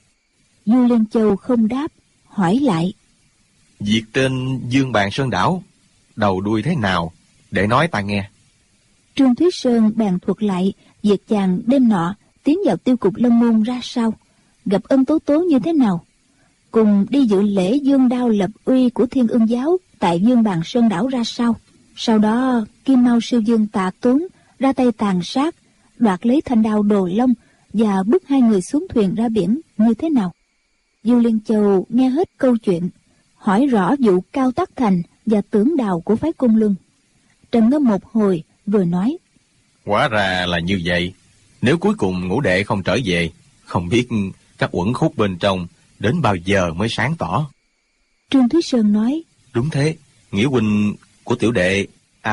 Du Liên Châu không đáp, hỏi lại: Việc trên Dương Bàn Sơn đảo đầu đuôi thế nào, để nói ta nghe. Trương Thúy Sơn bèn thuật lại việc chàng đêm nọ tiến vào tiêu cục Lâm Môn ra sao, gặp Ân Tố Tố như thế nào, cùng đi dự lễ dương đao lập uy của Thiên Ương giáo tại Dương Bàn Sơn đảo ra sao. Sau đó Kim Mao sư dương Tạ Tốn ra tay tàn sát, đoạt lấy thanh đao Đồ Long và bức hai người xuống thuyền ra biển như thế nào. Du Liên Châu nghe hết câu chuyện, hỏi rõ vụ Cao Tắc Thành và Tưởng Đào của phái Côn Luân. Trầm ngâm một hồi rồi nói: Hóa ra là như vậy. Nếu cuối cùng ngũ đệ không trở về, không biết các uẩn khúc bên trong đến bao giờ mới sáng tỏ. Trương Thúy Sơn nói: Đúng thế, nghĩa huynh của tiểu đệ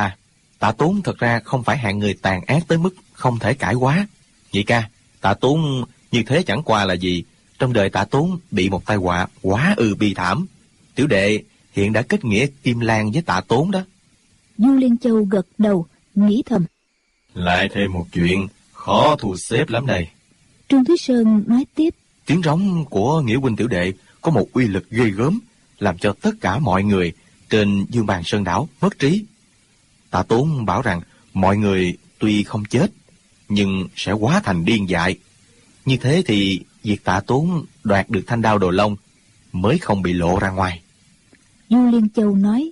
Tạ Tốn thật ra không phải hạng người tàn ác tới mức không thể cải hóa. Nhị ca, Tạ Tốn như thế chẳng qua là gì, trong đời Tạ Tốn bị một tai họa quá bi thảm. Tiểu đệ hiện đã kết nghĩa Kim Lan với Tạ Tốn đó. Du Liên Châu gật đầu, nghĩ thầm: Lại thêm một chuyện khó thu xếp lắm đây. Trương Thúy Sơn nói tiếp: Tiếng rống của nghĩa huynh tiểu đệ có một uy lực ghê gớm, làm cho tất cả mọi người trên Dương Bàn Sơn đảo mất trí. Tạ Tốn bảo rằng mọi người tuy không chết, nhưng sẽ hóa thành điên dại. Như thế thì việc Tạ Tốn đoạt được thanh đao Đồ Long mới không bị lộ ra ngoài. Du Liên Châu nói: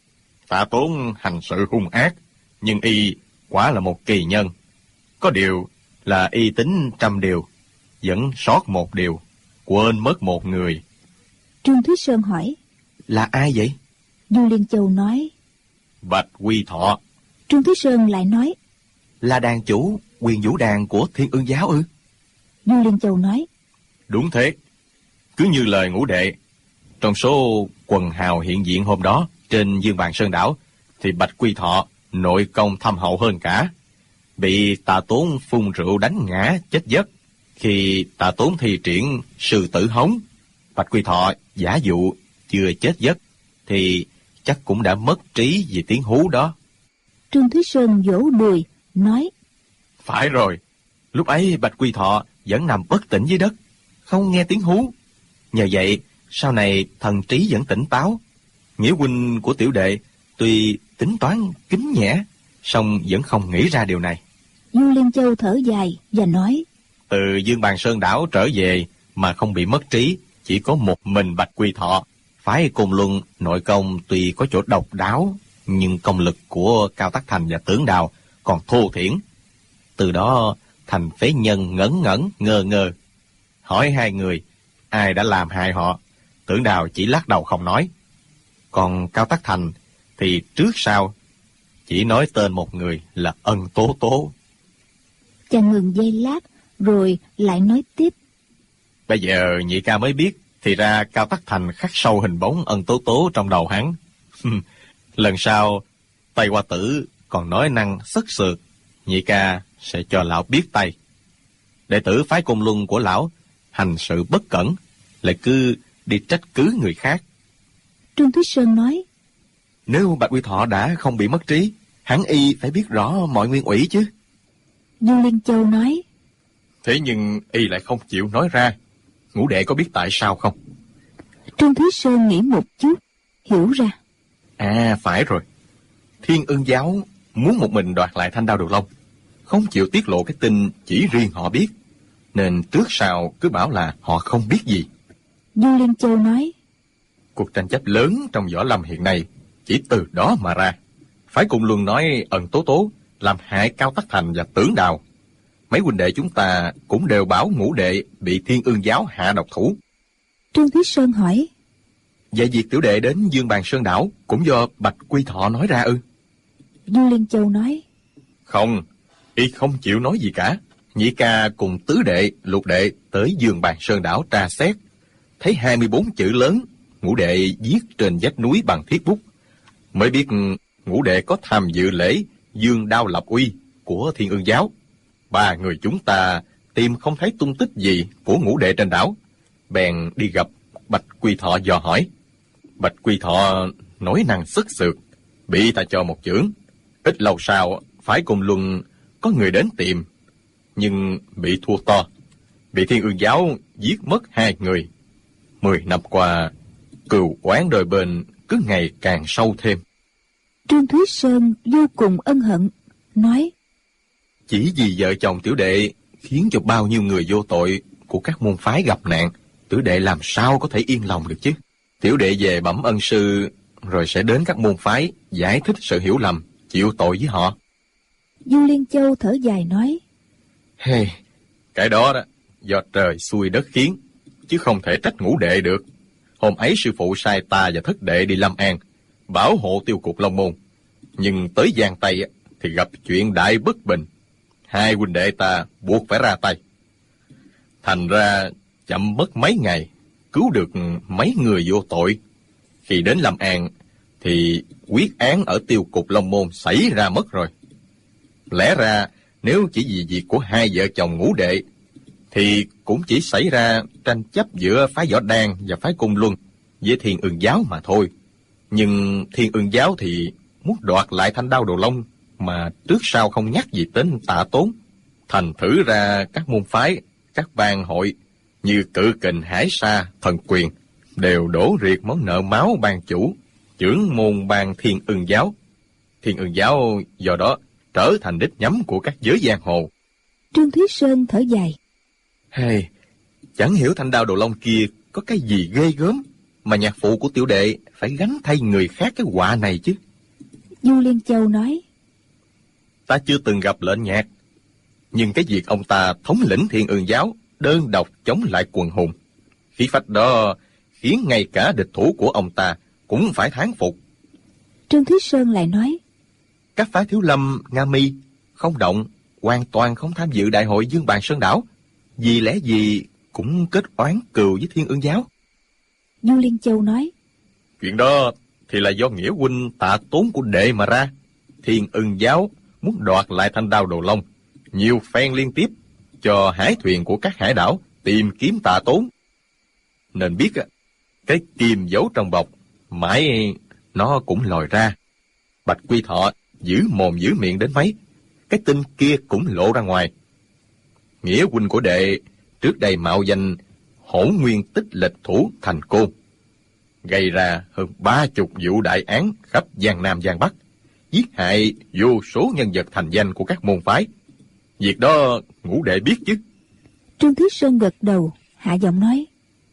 Tạ Tốn hành sự hung ác, nhưng y quả là một kỳ nhân. Có điều là y tính trăm điều, vẫn sót một điều, quên mất một người. Trương Thúy Sơn hỏi: Là ai vậy? Du Liên Châu nói: Bạch Quy Thọ. Trương Thúy Sơn lại nói: Là đàn chủ quyền vũ đàn của Thiên Ương giáo ư? Du Liên Châu nói: Đúng thế. Cứ như lời ngũ đệ, trong số quần hào hiện diện hôm đó trên Dương Bàn Sơn đảo, thì Bạch Quy Thọ nội công thâm hậu hơn cả. Bị Tạ Tốn phun rượu đánh ngã chết giấc. Khi Tạ Tốn thi triển sư tử hống, Bạch Quy Thọ giả dụ chưa chết giấc, thì chắc cũng đã mất trí vì tiếng hú đó. Trương Thúy Sơn vỗ đùi, nói: Phải rồi, lúc ấy Bạch Quy Thọ vẫn nằm bất tỉnh dưới đất, không nghe tiếng hú. Nhờ vậy, sau này thần trí vẫn tỉnh táo. Nghĩa huynh của tiểu đệ tuy tính toán kín nhẽ, song vẫn không nghĩ ra điều này. Du Liên Châu thở dài và nói: Từ Dương Bàn Sơn đảo trở về mà không bị mất trí, chỉ có một mình Bạch Quy Thọ. Phái Côn Luân nội công tuy có chỗ độc đáo, nhưng công lực của Cao Tắc Thành và Tưởng Đào còn thô thiển. Từ đó thành phế nhân ngẩn ngơ ngơ. Hỏi hai người ai đã làm hại họ, Tưởng Đào chỉ lắc đầu không nói. Còn Cao Tắc Thành thì trước sau chỉ nói tên một người là Ân Tố Tố. Chàng ngừng giây lát rồi lại nói tiếp: Bây giờ nhị ca mới biết, thì ra Cao Tắc Thành khắc sâu hình bóng Ân Tố Tố trong đầu hắn. Lần sau Tây Hoa Tử còn nói năng sức sượt, nhị ca sẽ cho lão biết tay. Đệ tử phái Côn Luân của lão hành sự bất cẩn, lại cứ đi trách cứ người khác. Trương Thúy Sơn nói: Nếu Bạch Quy Thọ đã không bị mất trí, hắn y phải biết rõ mọi nguyên ủy chứ. Du Liên Châu nói: Thế nhưng y lại không chịu nói ra. Ngũ đệ có biết tại sao không? Trương Thúy Sơn nghĩ một chút, hiểu ra. Phải rồi. Thiên Ương giáo muốn một mình đoạt lại thanh đao Đồ Long, không chịu tiết lộ cái tin chỉ riêng họ biết, nên trước sau cứ bảo là họ không biết gì. Du Liên Châu nói: Cuộc tranh chấp lớn trong võ lâm hiện nay chỉ từ đó mà ra. Phái Côn Luân nói Ân Tố Tố làm hại Cao Tắc Thành và Tưởng Đào. Mấy huynh đệ chúng ta cũng đều bảo ngũ đệ bị Thiên Ương giáo hạ độc thủ. Trương Thúy Sơn hỏi: Vậy việc tiểu đệ đến Dương Bàn Sơn đảo cũng do Bạch Quy Thọ nói ra ư? Du Liên Châu nói: Không, y không chịu nói gì cả. Nhị ca cùng tứ đệ, lục đệ tới Dương Bàn Sơn đảo tra xét, thấy 24 chữ lớn ngũ đệ viết trên vách núi bằng thiết bút, mới biết ngũ đệ có tham dự lễ Dương Đao lập uy của Thiên Ương giáo. Ba người chúng ta tìm không thấy tung tích gì của ngũ đệ trên đảo, bèn đi gặp Bạch Quy Thọ dò hỏi. Bạch Quy Thọ nói năng sức sượt, bị ta cho một chưởng. Ít lâu sau, phái Côn Luân có người đến tìm, nhưng bị thua to, bị Thiên Ương giáo giết mất 2 người. 10 năm qua, cừu oán đôi bên cứ ngày càng sâu thêm. Trương Thúy Sơn vô cùng ân hận, nói: Chỉ vì vợ chồng tiểu đệ khiến cho bao nhiêu người vô tội của các môn phái gặp nạn, tiểu đệ làm sao có thể yên lòng được chứ? Tiểu đệ về bẩm ân sư, rồi sẽ đến các môn phái giải thích sự hiểu lầm, chịu tội với họ. Du Liên Châu thở dài nói: Hey, cái đó do trời xui đất khiến, chứ không thể trách ngũ đệ được. Hôm ấy sư phụ sai ta và thất đệ đi Lâm An, bảo hộ tiêu cục Long Môn. Nhưng tới Giang Tây thì gặp chuyện đại bất bình. 2 huynh đệ ta buộc phải ra tay. Thành ra chậm mất mấy ngày, cứu được mấy người vô tội. Khi đến Lâm An thì quyết án ở tiêu cục Long Môn xảy ra mất rồi. Lẽ ra nếu chỉ vì việc của 2 vợ chồng ngũ đệ thì cũng chỉ xảy ra tranh chấp giữa phái Võ Đan và phái Côn Luân với Thiên Ương giáo mà thôi. Nhưng Thiên Ương giáo thì muốn đoạt lại thanh đao Đồ Long mà trước sau không nhắc gì đến Tạ Tốn. Thành thử ra các môn phái, các bang hội như Cự Kình, Hải Sa, Thần Quyền đều đổ riệt món nợ máu ban chủ, trưởng môn bang Thiên Ương giáo. Thiên Ương giáo do đó trở thành đích nhắm của các giới giang hồ. Trương Thúy Sơn thở dài: Hey, chẳng hiểu thanh đao Đồ Long kia có cái gì ghê gớm mà nhạc phụ của tiểu đệ phải gánh thay người khác cái họa này chứ. Du Liên Châu nói: Ta chưa từng gặp lệnh nhạc, nhưng cái việc ông ta thống lĩnh Thiên Ương giáo đơn độc chống lại quần hùng, khí phách đó khiến ngay cả địch thủ của ông ta cũng phải thán phục. Trương Thúy Sơn lại nói: Các phái Thiếu Lâm, Nga Mi, Không Động hoàn toàn không tham dự đại hội Dương Bàn Sơn Đảo, vì lẽ gì cũng kết oán cừu với Thiên Ương giáo. Du Liên Châu nói: Chuyện đó thì là do nghĩa huynh Tạ Tốn của đệ mà ra. Thiên Ương giáo muốn đoạt lại thanh đao Đồ Long, nhiều phen liên tiếp cho hải thuyền của các hải đảo tìm kiếm Tạ Tốn. Nên biết cái kim giấu trong bọc, mãi nó cũng lòi ra. Bạch Quy Thọ giữ mồm giữ miệng đến mấy, cái tin kia cũng lộ ra ngoài. Nghĩa huynh của đệ trước đây mạo danh Hỗn Nguyên Tích Lịch thủ Thành Côn, gây ra hơn 30 vụ đại án khắp Giang Nam Giang Bắc, giết hại vô số nhân vật thành danh của các môn phái. Việc đó ngũ đệ biết chứ? Trương Thúy Sơn gật đầu, hạ giọng nói: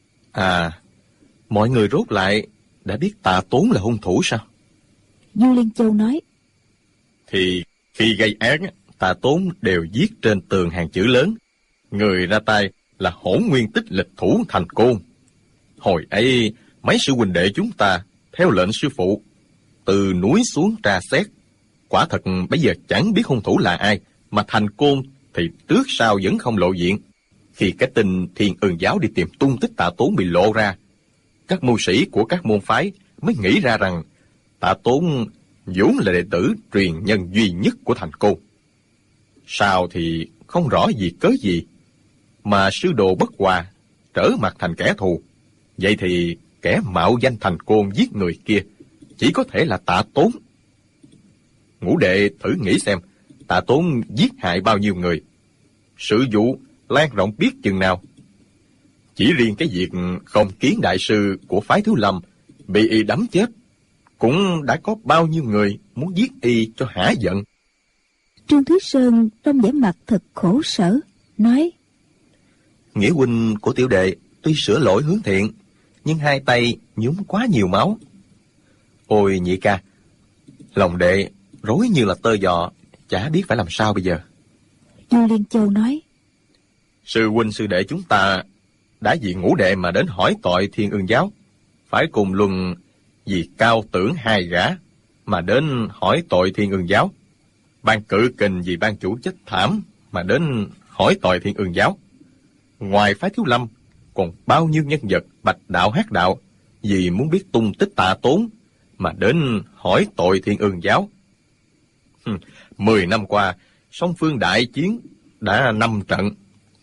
Mọi người rốt lại đã biết Tạ Tốn là hung thủ sao? Du Liên Châu nói: Thì khi gây án, Tạ Tốn đều viết trên tường hàng chữ lớn, người ra tay là Hỗn Nguyên Tích Lịch thủ Thành Côn. Hồi ấy mấy sư huynh đệ chúng ta theo lệnh sư phụ từ núi xuống tra xét, quả thật bây giờ chẳng biết hung thủ là ai, mà Thành Côn thì trước sau vẫn không lộ diện. Khi cái tin Thiên Ương giáo đi tìm tung tích Tạ Tốn bị lộ ra, các mưu sĩ của các môn phái mới nghĩ ra rằng Tạ Tốn vốn là đệ tử truyền nhân duy nhất của Thành Côn. Sau thì không rõ vì cớ gì mà sư đồ Bất Hòa trở mặt thành kẻ thù. Vậy thì kẻ mạo danh Thành Côn giết người kia chỉ có thể là Tạ Tốn. Ngũ đệ thử nghĩ xem, Tạ Tốn giết hại bao nhiêu người, sự vụ lan rộng biết chừng nào. Chỉ riêng cái việc Không Kiến đại sư của phái Thiếu Lâm bị y đắm chết, cũng đã có bao nhiêu người muốn giết y cho hả giận. Trương Thúy Sơn trong vẻ mặt thật khổ sở, nói: Nghĩa huynh của tiểu đệ tuy sửa lỗi hướng thiện, nhưng hai tay nhúm quá nhiều máu. Ôi nhị ca, lòng đệ rối như là tơ giò, chả biết phải làm sao bây giờ. Du Liên Châu nói: Sư huynh sư đệ chúng ta đã vì ngũ đệ mà đến hỏi tội Thiên Ương giáo, phải cùng luân vì cao tưởng hai gã mà đến hỏi tội Thiên Ương giáo, ban Cự Kình vì ban chủ chết thảm mà đến hỏi tội Thiên Ương giáo. Ngoài phái Thiếu Lâm còn bao nhiêu nhân vật bạch đạo hắc đạo vì muốn biết tung tích Tạ Tốn mà đến hỏi tội Thiên Ương giáo. 10 năm qua, song phương đại chiến đã 5 trận,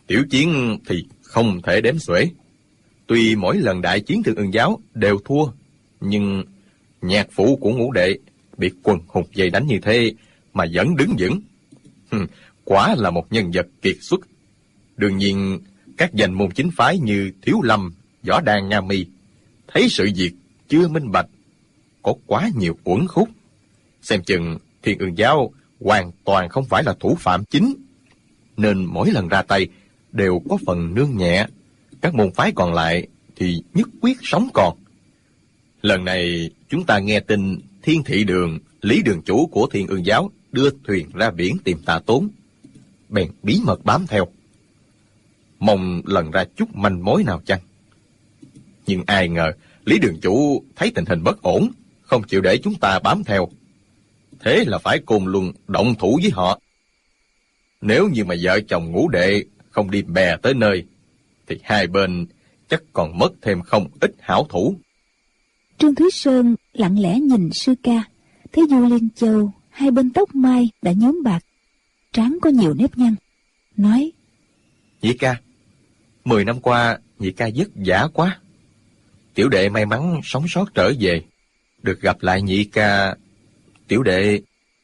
Tiểu chiến thì không thể đếm xuể. Tuy mỗi lần đại chiến Thiên Ưng giáo đều thua, nhưng nhạc phụ của ngũ đệ bị quần hùng vây đánh như thế mà vẫn đứng vững. Quả là một nhân vật kiệt xuất. Đương nhiên, các danh môn chính phái như Thiếu Lâm, Võ Đàn, Nga Mi thấy sự việc chưa minh bạch, có quá nhiều uẩn khúc. Xem chừng Thiên Ưng giáo hoàn toàn không phải là thủ phạm chính, nên mỗi lần ra tay đều có phần nương nhẹ. Các môn phái còn lại thì nhất quyết sống còn. Lần này chúng ta nghe tin Thiên Thị Đường, Lý Đường chủ của Thiên Ưng giáo đưa thuyền ra biển tìm Tạ Tốn, bèn bí mật bám theo, mong lần ra chút manh mối nào chăng. Nhưng ai ngờ Lý Đường chủ thấy tình hình bất ổn, không chịu để chúng ta bám theo. Thế là phải Côn Luân động thủ với họ. Nếu như mà vợ chồng ngũ đệ không đi bè tới nơi, thì hai bên chắc còn mất thêm không ít hảo thủ. Trương Thúy Sơn lặng lẽ nhìn sư ca, thấy Du Liên Châu hai bên tóc mai đã nhuốm bạc, trán có nhiều nếp nhăn, nói: Nhị ca, 10 năm qua nhị ca vất vả quá. Tiểu đệ may mắn sống sót trở về, được gặp lại nhị ca. Tiểu đệ...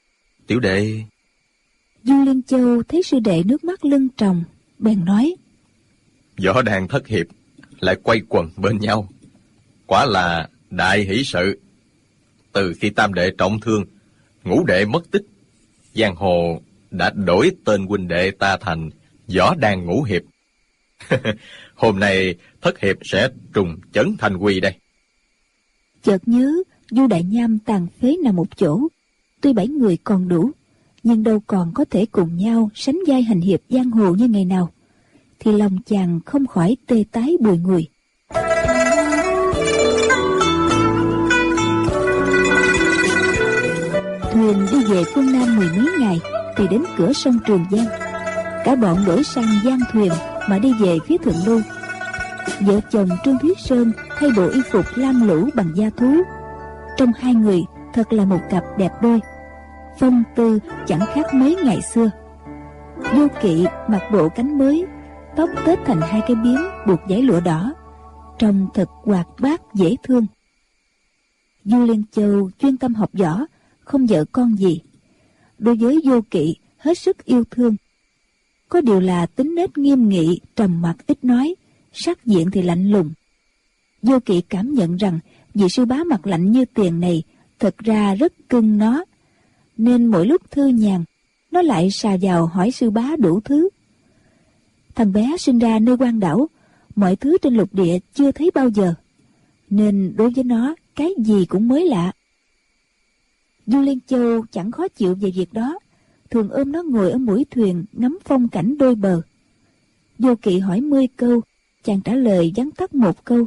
Du Liên Châu thấy sư đệ nước mắt lưng tròng, bèn nói: Võ Đàn thất hiệp lại quay quần bên nhau, quả là đại hỷ sự. Từ khi tam đệ trọng thương, ngũ đệ mất tích, giang hồ đã đổi tên huynh đệ ta thành Võ Đàn ngũ hiệp. Hôm nay thất hiệp sẽ trùng chấn thành quy đây. Chợt nhớ Du Đại Nham tàn phế nằm một chỗ, tuy 7 người còn đủ, nhưng đâu còn có thể cùng nhau sánh vai hành hiệp giang hồ như ngày nào, thì lòng chàng không khỏi tê tái bùi ngùi. Thuyền đi về phương Nam 10 mấy ngày thì đến cửa sông Trường Giang. Cả bọn đổi sang giang thuyền mà đi về phía thượng lưu. Vợ chồng Trương Thúy Sơn thay bộ y phục lam lũ bằng da thú. Trong hai người thật là một cặp đẹp đôi, phong tư chẳng khác mấy ngày xưa. Vô Kỵ mặc bộ cánh mới, tóc tết thành hai cái biếm buộc dải lụa đỏ, trông thật hoạt bát dễ thương. Du Liên Châu chuyên tâm học võ, không vợ con gì. Đối với Vô Kỵ hết sức yêu thương. Có điều là tính nết nghiêm nghị, trầm mặc ít nói, sắc diện thì lạnh lùng. Vô Kỵ cảm nhận rằng vị sư bá mặt lạnh như tiền này thật ra rất cưng nó, nên mỗi lúc thư nhàn nó lại xà vào hỏi sư bá đủ thứ. Thằng bé sinh ra nơi quan đảo, mọi thứ trên lục địa chưa thấy bao giờ, nên đối với nó cái gì cũng mới lạ. Du Liên Châu chẳng khó chịu về việc đó, thường ôm nó ngồi ở mũi thuyền ngắm phong cảnh đôi bờ. Vô Kỵ hỏi 10 câu, chàng trả lời vắn tắt 1 câu.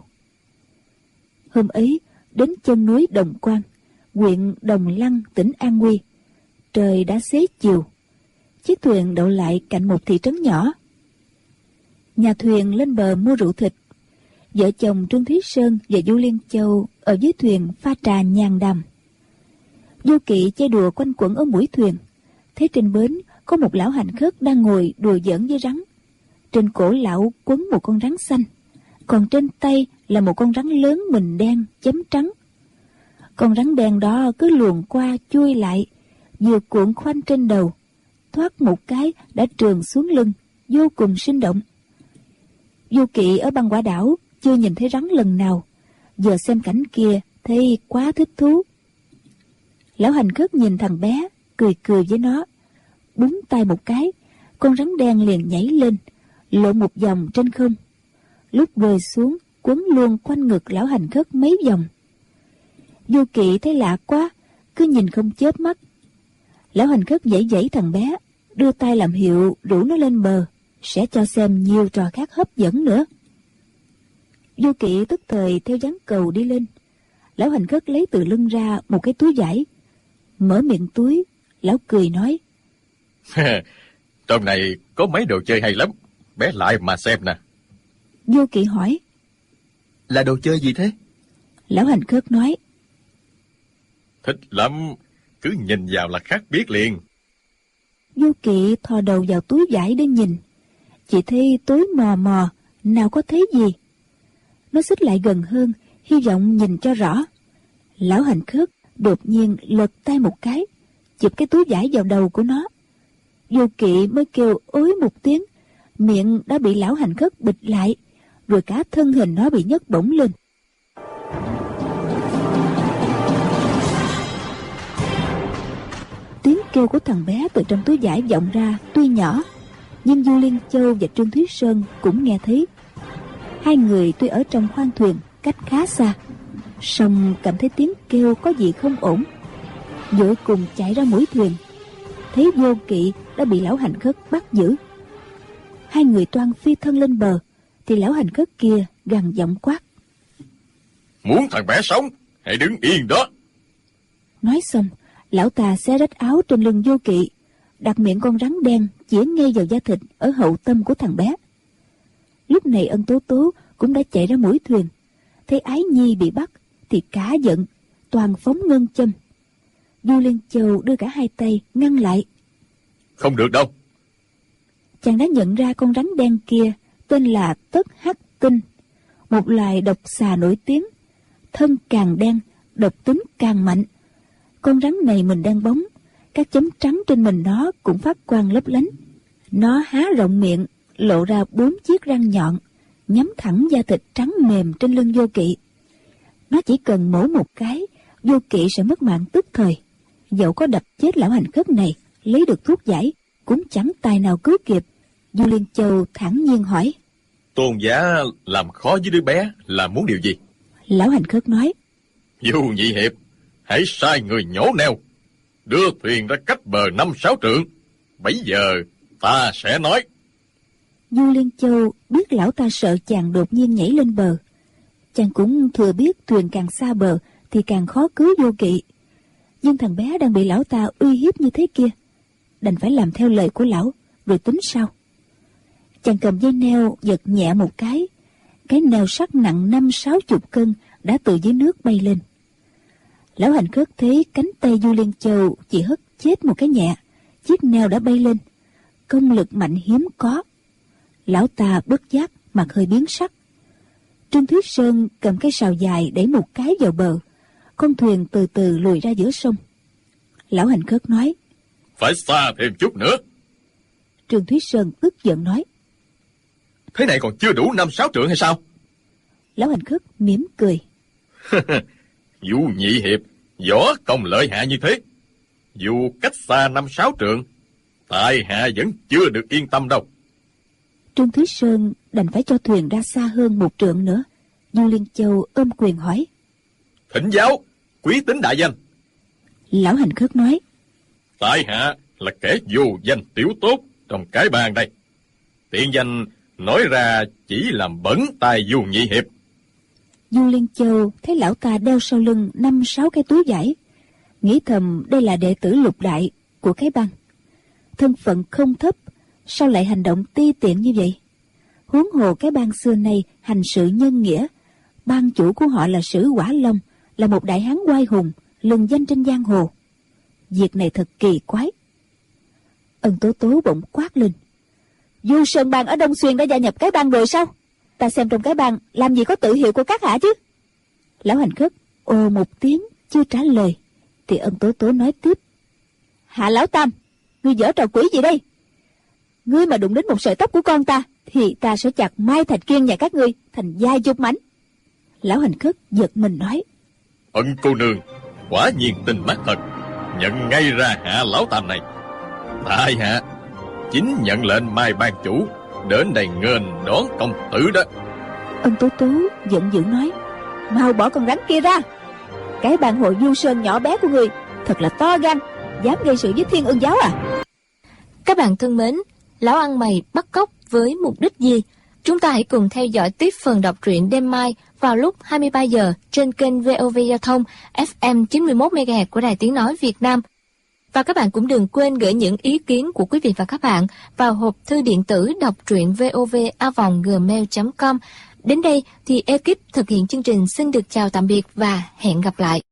Hôm ấy đến chân núi Đồng Quan, huyện Đồng Lăng, tỉnh An Huy. Trời đã xế chiều, chiếc thuyền đậu lại cạnh một thị trấn nhỏ. Nhà thuyền lên bờ mua rượu thịt. Vợ chồng Trương Thúy Sơn và Du Liên Châu ở dưới thuyền pha trà nhàn đàm. Vô Kỵ chơi đùa quanh quẩn ở mũi thuyền, thấy trên bến có một lão hành khất đang ngồi đùa giỡn với rắn. Trên cổ lão quấn một con rắn xanh, còn trên tay là một con rắn lớn mình đen chấm trắng. Con rắn đen đó cứ luồn qua chui lại, vừa cuộn khoanh trên đầu, thoát một cái đã trườn xuống lưng, vô cùng sinh động. Vô Kỵ ở băng quả đảo chưa nhìn thấy rắn lần nào, giờ xem cảnh kia thấy quá thích thú. Lão hành khất nhìn thằng bé, cười cười với nó, búng tay một cái, con rắn đen liền nhảy lên, lộn một vòng trên không, lúc rơi xuống quấn luôn quanh ngực lão hành khất mấy vòng. Vô Kỵ thấy lạ quá, cứ nhìn không chớp mắt. Lão hành khất giãy giãy thằng bé, đưa tay làm hiệu rủ nó lên bờ, sẽ cho xem nhiều trò khác hấp dẫn nữa. Vô Kỵ tức thời theo dáng cầu đi lên. Lão hành khất lấy từ lưng ra một cái túi vải, mở miệng túi, lão cười nói: Trong này có mấy đồ chơi hay lắm, bé lại mà xem nè. Vô Kỵ hỏi: Là đồ chơi gì thế? Lão hành khất nói: Thích lắm, cứ nhìn vào là khác biết liền. Vô Kỵ thò đầu vào túi vải để nhìn, chỉ thấy tối mò mò, nào có thấy gì. Nó xích lại gần hơn, hy vọng nhìn cho rõ. Lão Hành Khất đột nhiên lật tay một cái, chụp cái túi vải vào đầu của nó. Vô Kỵ mới kêu ối một tiếng, miệng đã bị lão Hành Khất bịt lại, rồi cả thân hình nó bị nhấc bổng lên. Tiếng kêu của thằng bé từ trong túi vải vọng ra tuy nhỏ, nhưng Du Liên Châu và Trương Thúy Sơn cũng nghe thấy. Hai người tuy ở trong khoang thuyền cách khá xa, song cảm thấy tiếng kêu có gì không ổn, vội cùng chạy ra mũi thuyền. Thấy Vô Kỵ đã bị lão Hành Khất bắt giữ. Hai người toan phi thân lên bờ, thì lão Hành Khất kia gằn giọng quát: Muốn thằng bé sống, hãy đứng yên đó. Nói xong, lão ta xé rách áo trên lưng Vô Kỵ, đặt miệng con rắn đen chĩa ngay vào da thịt ở hậu tâm của thằng bé. Lúc này Ân Tố Tố cũng đã chạy ra mũi thuyền, thấy Ái Nhi bị bắt thì cả giận, toàn phóng ngân châm. Du Liên Châu đưa cả hai tay ngăn lại. Không được đâu. Chàng đã nhận ra con rắn đen kia tên là Tất Hắc Tinh, một loài độc xà nổi tiếng, thân càng đen, độc tính càng mạnh. Con rắn này mình đang bóng, các chấm trắng trên mình nó cũng phát quang lấp lánh. Nó há rộng miệng, lộ ra 4 chiếc răng nhọn, nhắm thẳng da thịt trắng mềm trên lưng Vô Kỵ. Nó chỉ cần mổ một cái, Vô Kỵ sẽ mất mạng tức thời. Dẫu có đập chết lão Hành Khất này, lấy được thuốc giải, cũng chẳng tài nào cứu kịp. Du Liên Châu thản nhiên hỏi: Tôn giá làm khó với đứa bé là muốn điều gì? Lão Hành Khất nói: Du Nhị Hiệp, hãy sai người nhổ neo, đưa thuyền ra cách bờ 5-6 trượng. Bấy giờ ta sẽ nói. Du Liên Châu biết lão ta sợ chàng đột nhiên nhảy lên bờ. Chàng cũng thừa biết thuyền càng xa bờ thì càng khó cứu Vô Kỵ. Nhưng thằng bé đang bị lão ta uy hiếp như thế kia, đành phải làm theo lời của lão, rồi tính sau. Chàng cầm dây neo giật nhẹ một cái neo sắt nặng 50-60 cân đã từ dưới nước bay lên. Lão Hành Khất thấy cánh tay Du Liên Châu chỉ hất chết một cái nhẹ, chiếc neo đã bay lên, công lực mạnh hiếm có. Lão ta bất giác mặt hơi biến sắc. Trương Thúy Sơn cầm cái sào dài đẩy một cái vào bờ, con thuyền từ từ lùi ra giữa sông. Lão Hành Khất nói: Phải xa thêm chút nữa. Trương Thúy Sơn tức giận nói: Thế này còn chưa đủ 5-6 trượng hay sao? Lão Hành Khất mỉm cười: Du Nhị Hiệp võ công lợi hại như thế, dù cách xa 5-6 trượng, tại hạ vẫn chưa được yên tâm đâu. Trương Thúy Sơn đành phải cho thuyền ra xa hơn 1 trượng nữa. Du Liên Châu ôm quyền hỏi: Thỉnh giáo quý tính đại danh. Lão Hành Khất nói: Tại hạ là kẻ vô danh tiểu tốt trong cái bang đây, tiện danh nói ra chỉ làm bẩn tai Du Nhị Hiệp. Du Liên Châu thấy lão ta đeo sau lưng 5-6 cái túi vải, nghĩ thầm đây là đệ tử lục đại của cái bang, thân phận không thấp, sao lại hành động ti tiện như vậy? Huống hồ cái bang xưa nay hành sự nhân nghĩa, ban chủ của họ là Sử Quả Long, là một đại hán oai hùng lừng danh trên giang hồ. Việc này thật kỳ quái. Ân Tố Tố bỗng quát lên: Du Sơn Bang ở Đông Xuyên đã gia nhập cái bang rồi sao? Ta xem trong cái bang làm gì có tự hiệu của các hạ chứ? Lão Hành Khất ồ một tiếng chưa trả lời, thì Ân Tố Tố nói tiếp: Hạ Lão Tam, ngươi giở trò quỷ gì đây? Ngươi mà đụng đến một sợi tóc của con ta, thì ta sẽ chặt Mai Thạch Kiên nhà các ngươi thành vài chục mảnh. Lão Hành Khất giật mình nói: Ân cô nương quả nhiên tình mắt thật, nhận ngay ra Hạ Lão Tam này. Tại hạ chính nhận lệnh Mai ban chủ đến đây nghênh đón công tử đó. Ân Tố Tố giận dữ nói: Mau bỏ con rắn kia ra! Cái bang hội Du Sơn nhỏ bé của người thật là to gan, dám gây sự với Thiên Ưng giáo à? Các bạn thân mến, Lão Ăn Mày bắt cóc với mục đích gì? Chúng ta hãy cùng theo dõi tiếp phần đọc truyện đêm mai vào lúc 23 giờ trên kênh VOV Giao thông FM 91 MHz của Đài Tiếng nói Việt Nam. Và các bạn cũng đừng quên gửi những ý kiến của quý vị và các bạn vào hộp thư điện tử đọc truyện vov@gmail.com. Đến đây thì ekip thực hiện chương trình xin được chào tạm biệt và hẹn gặp lại.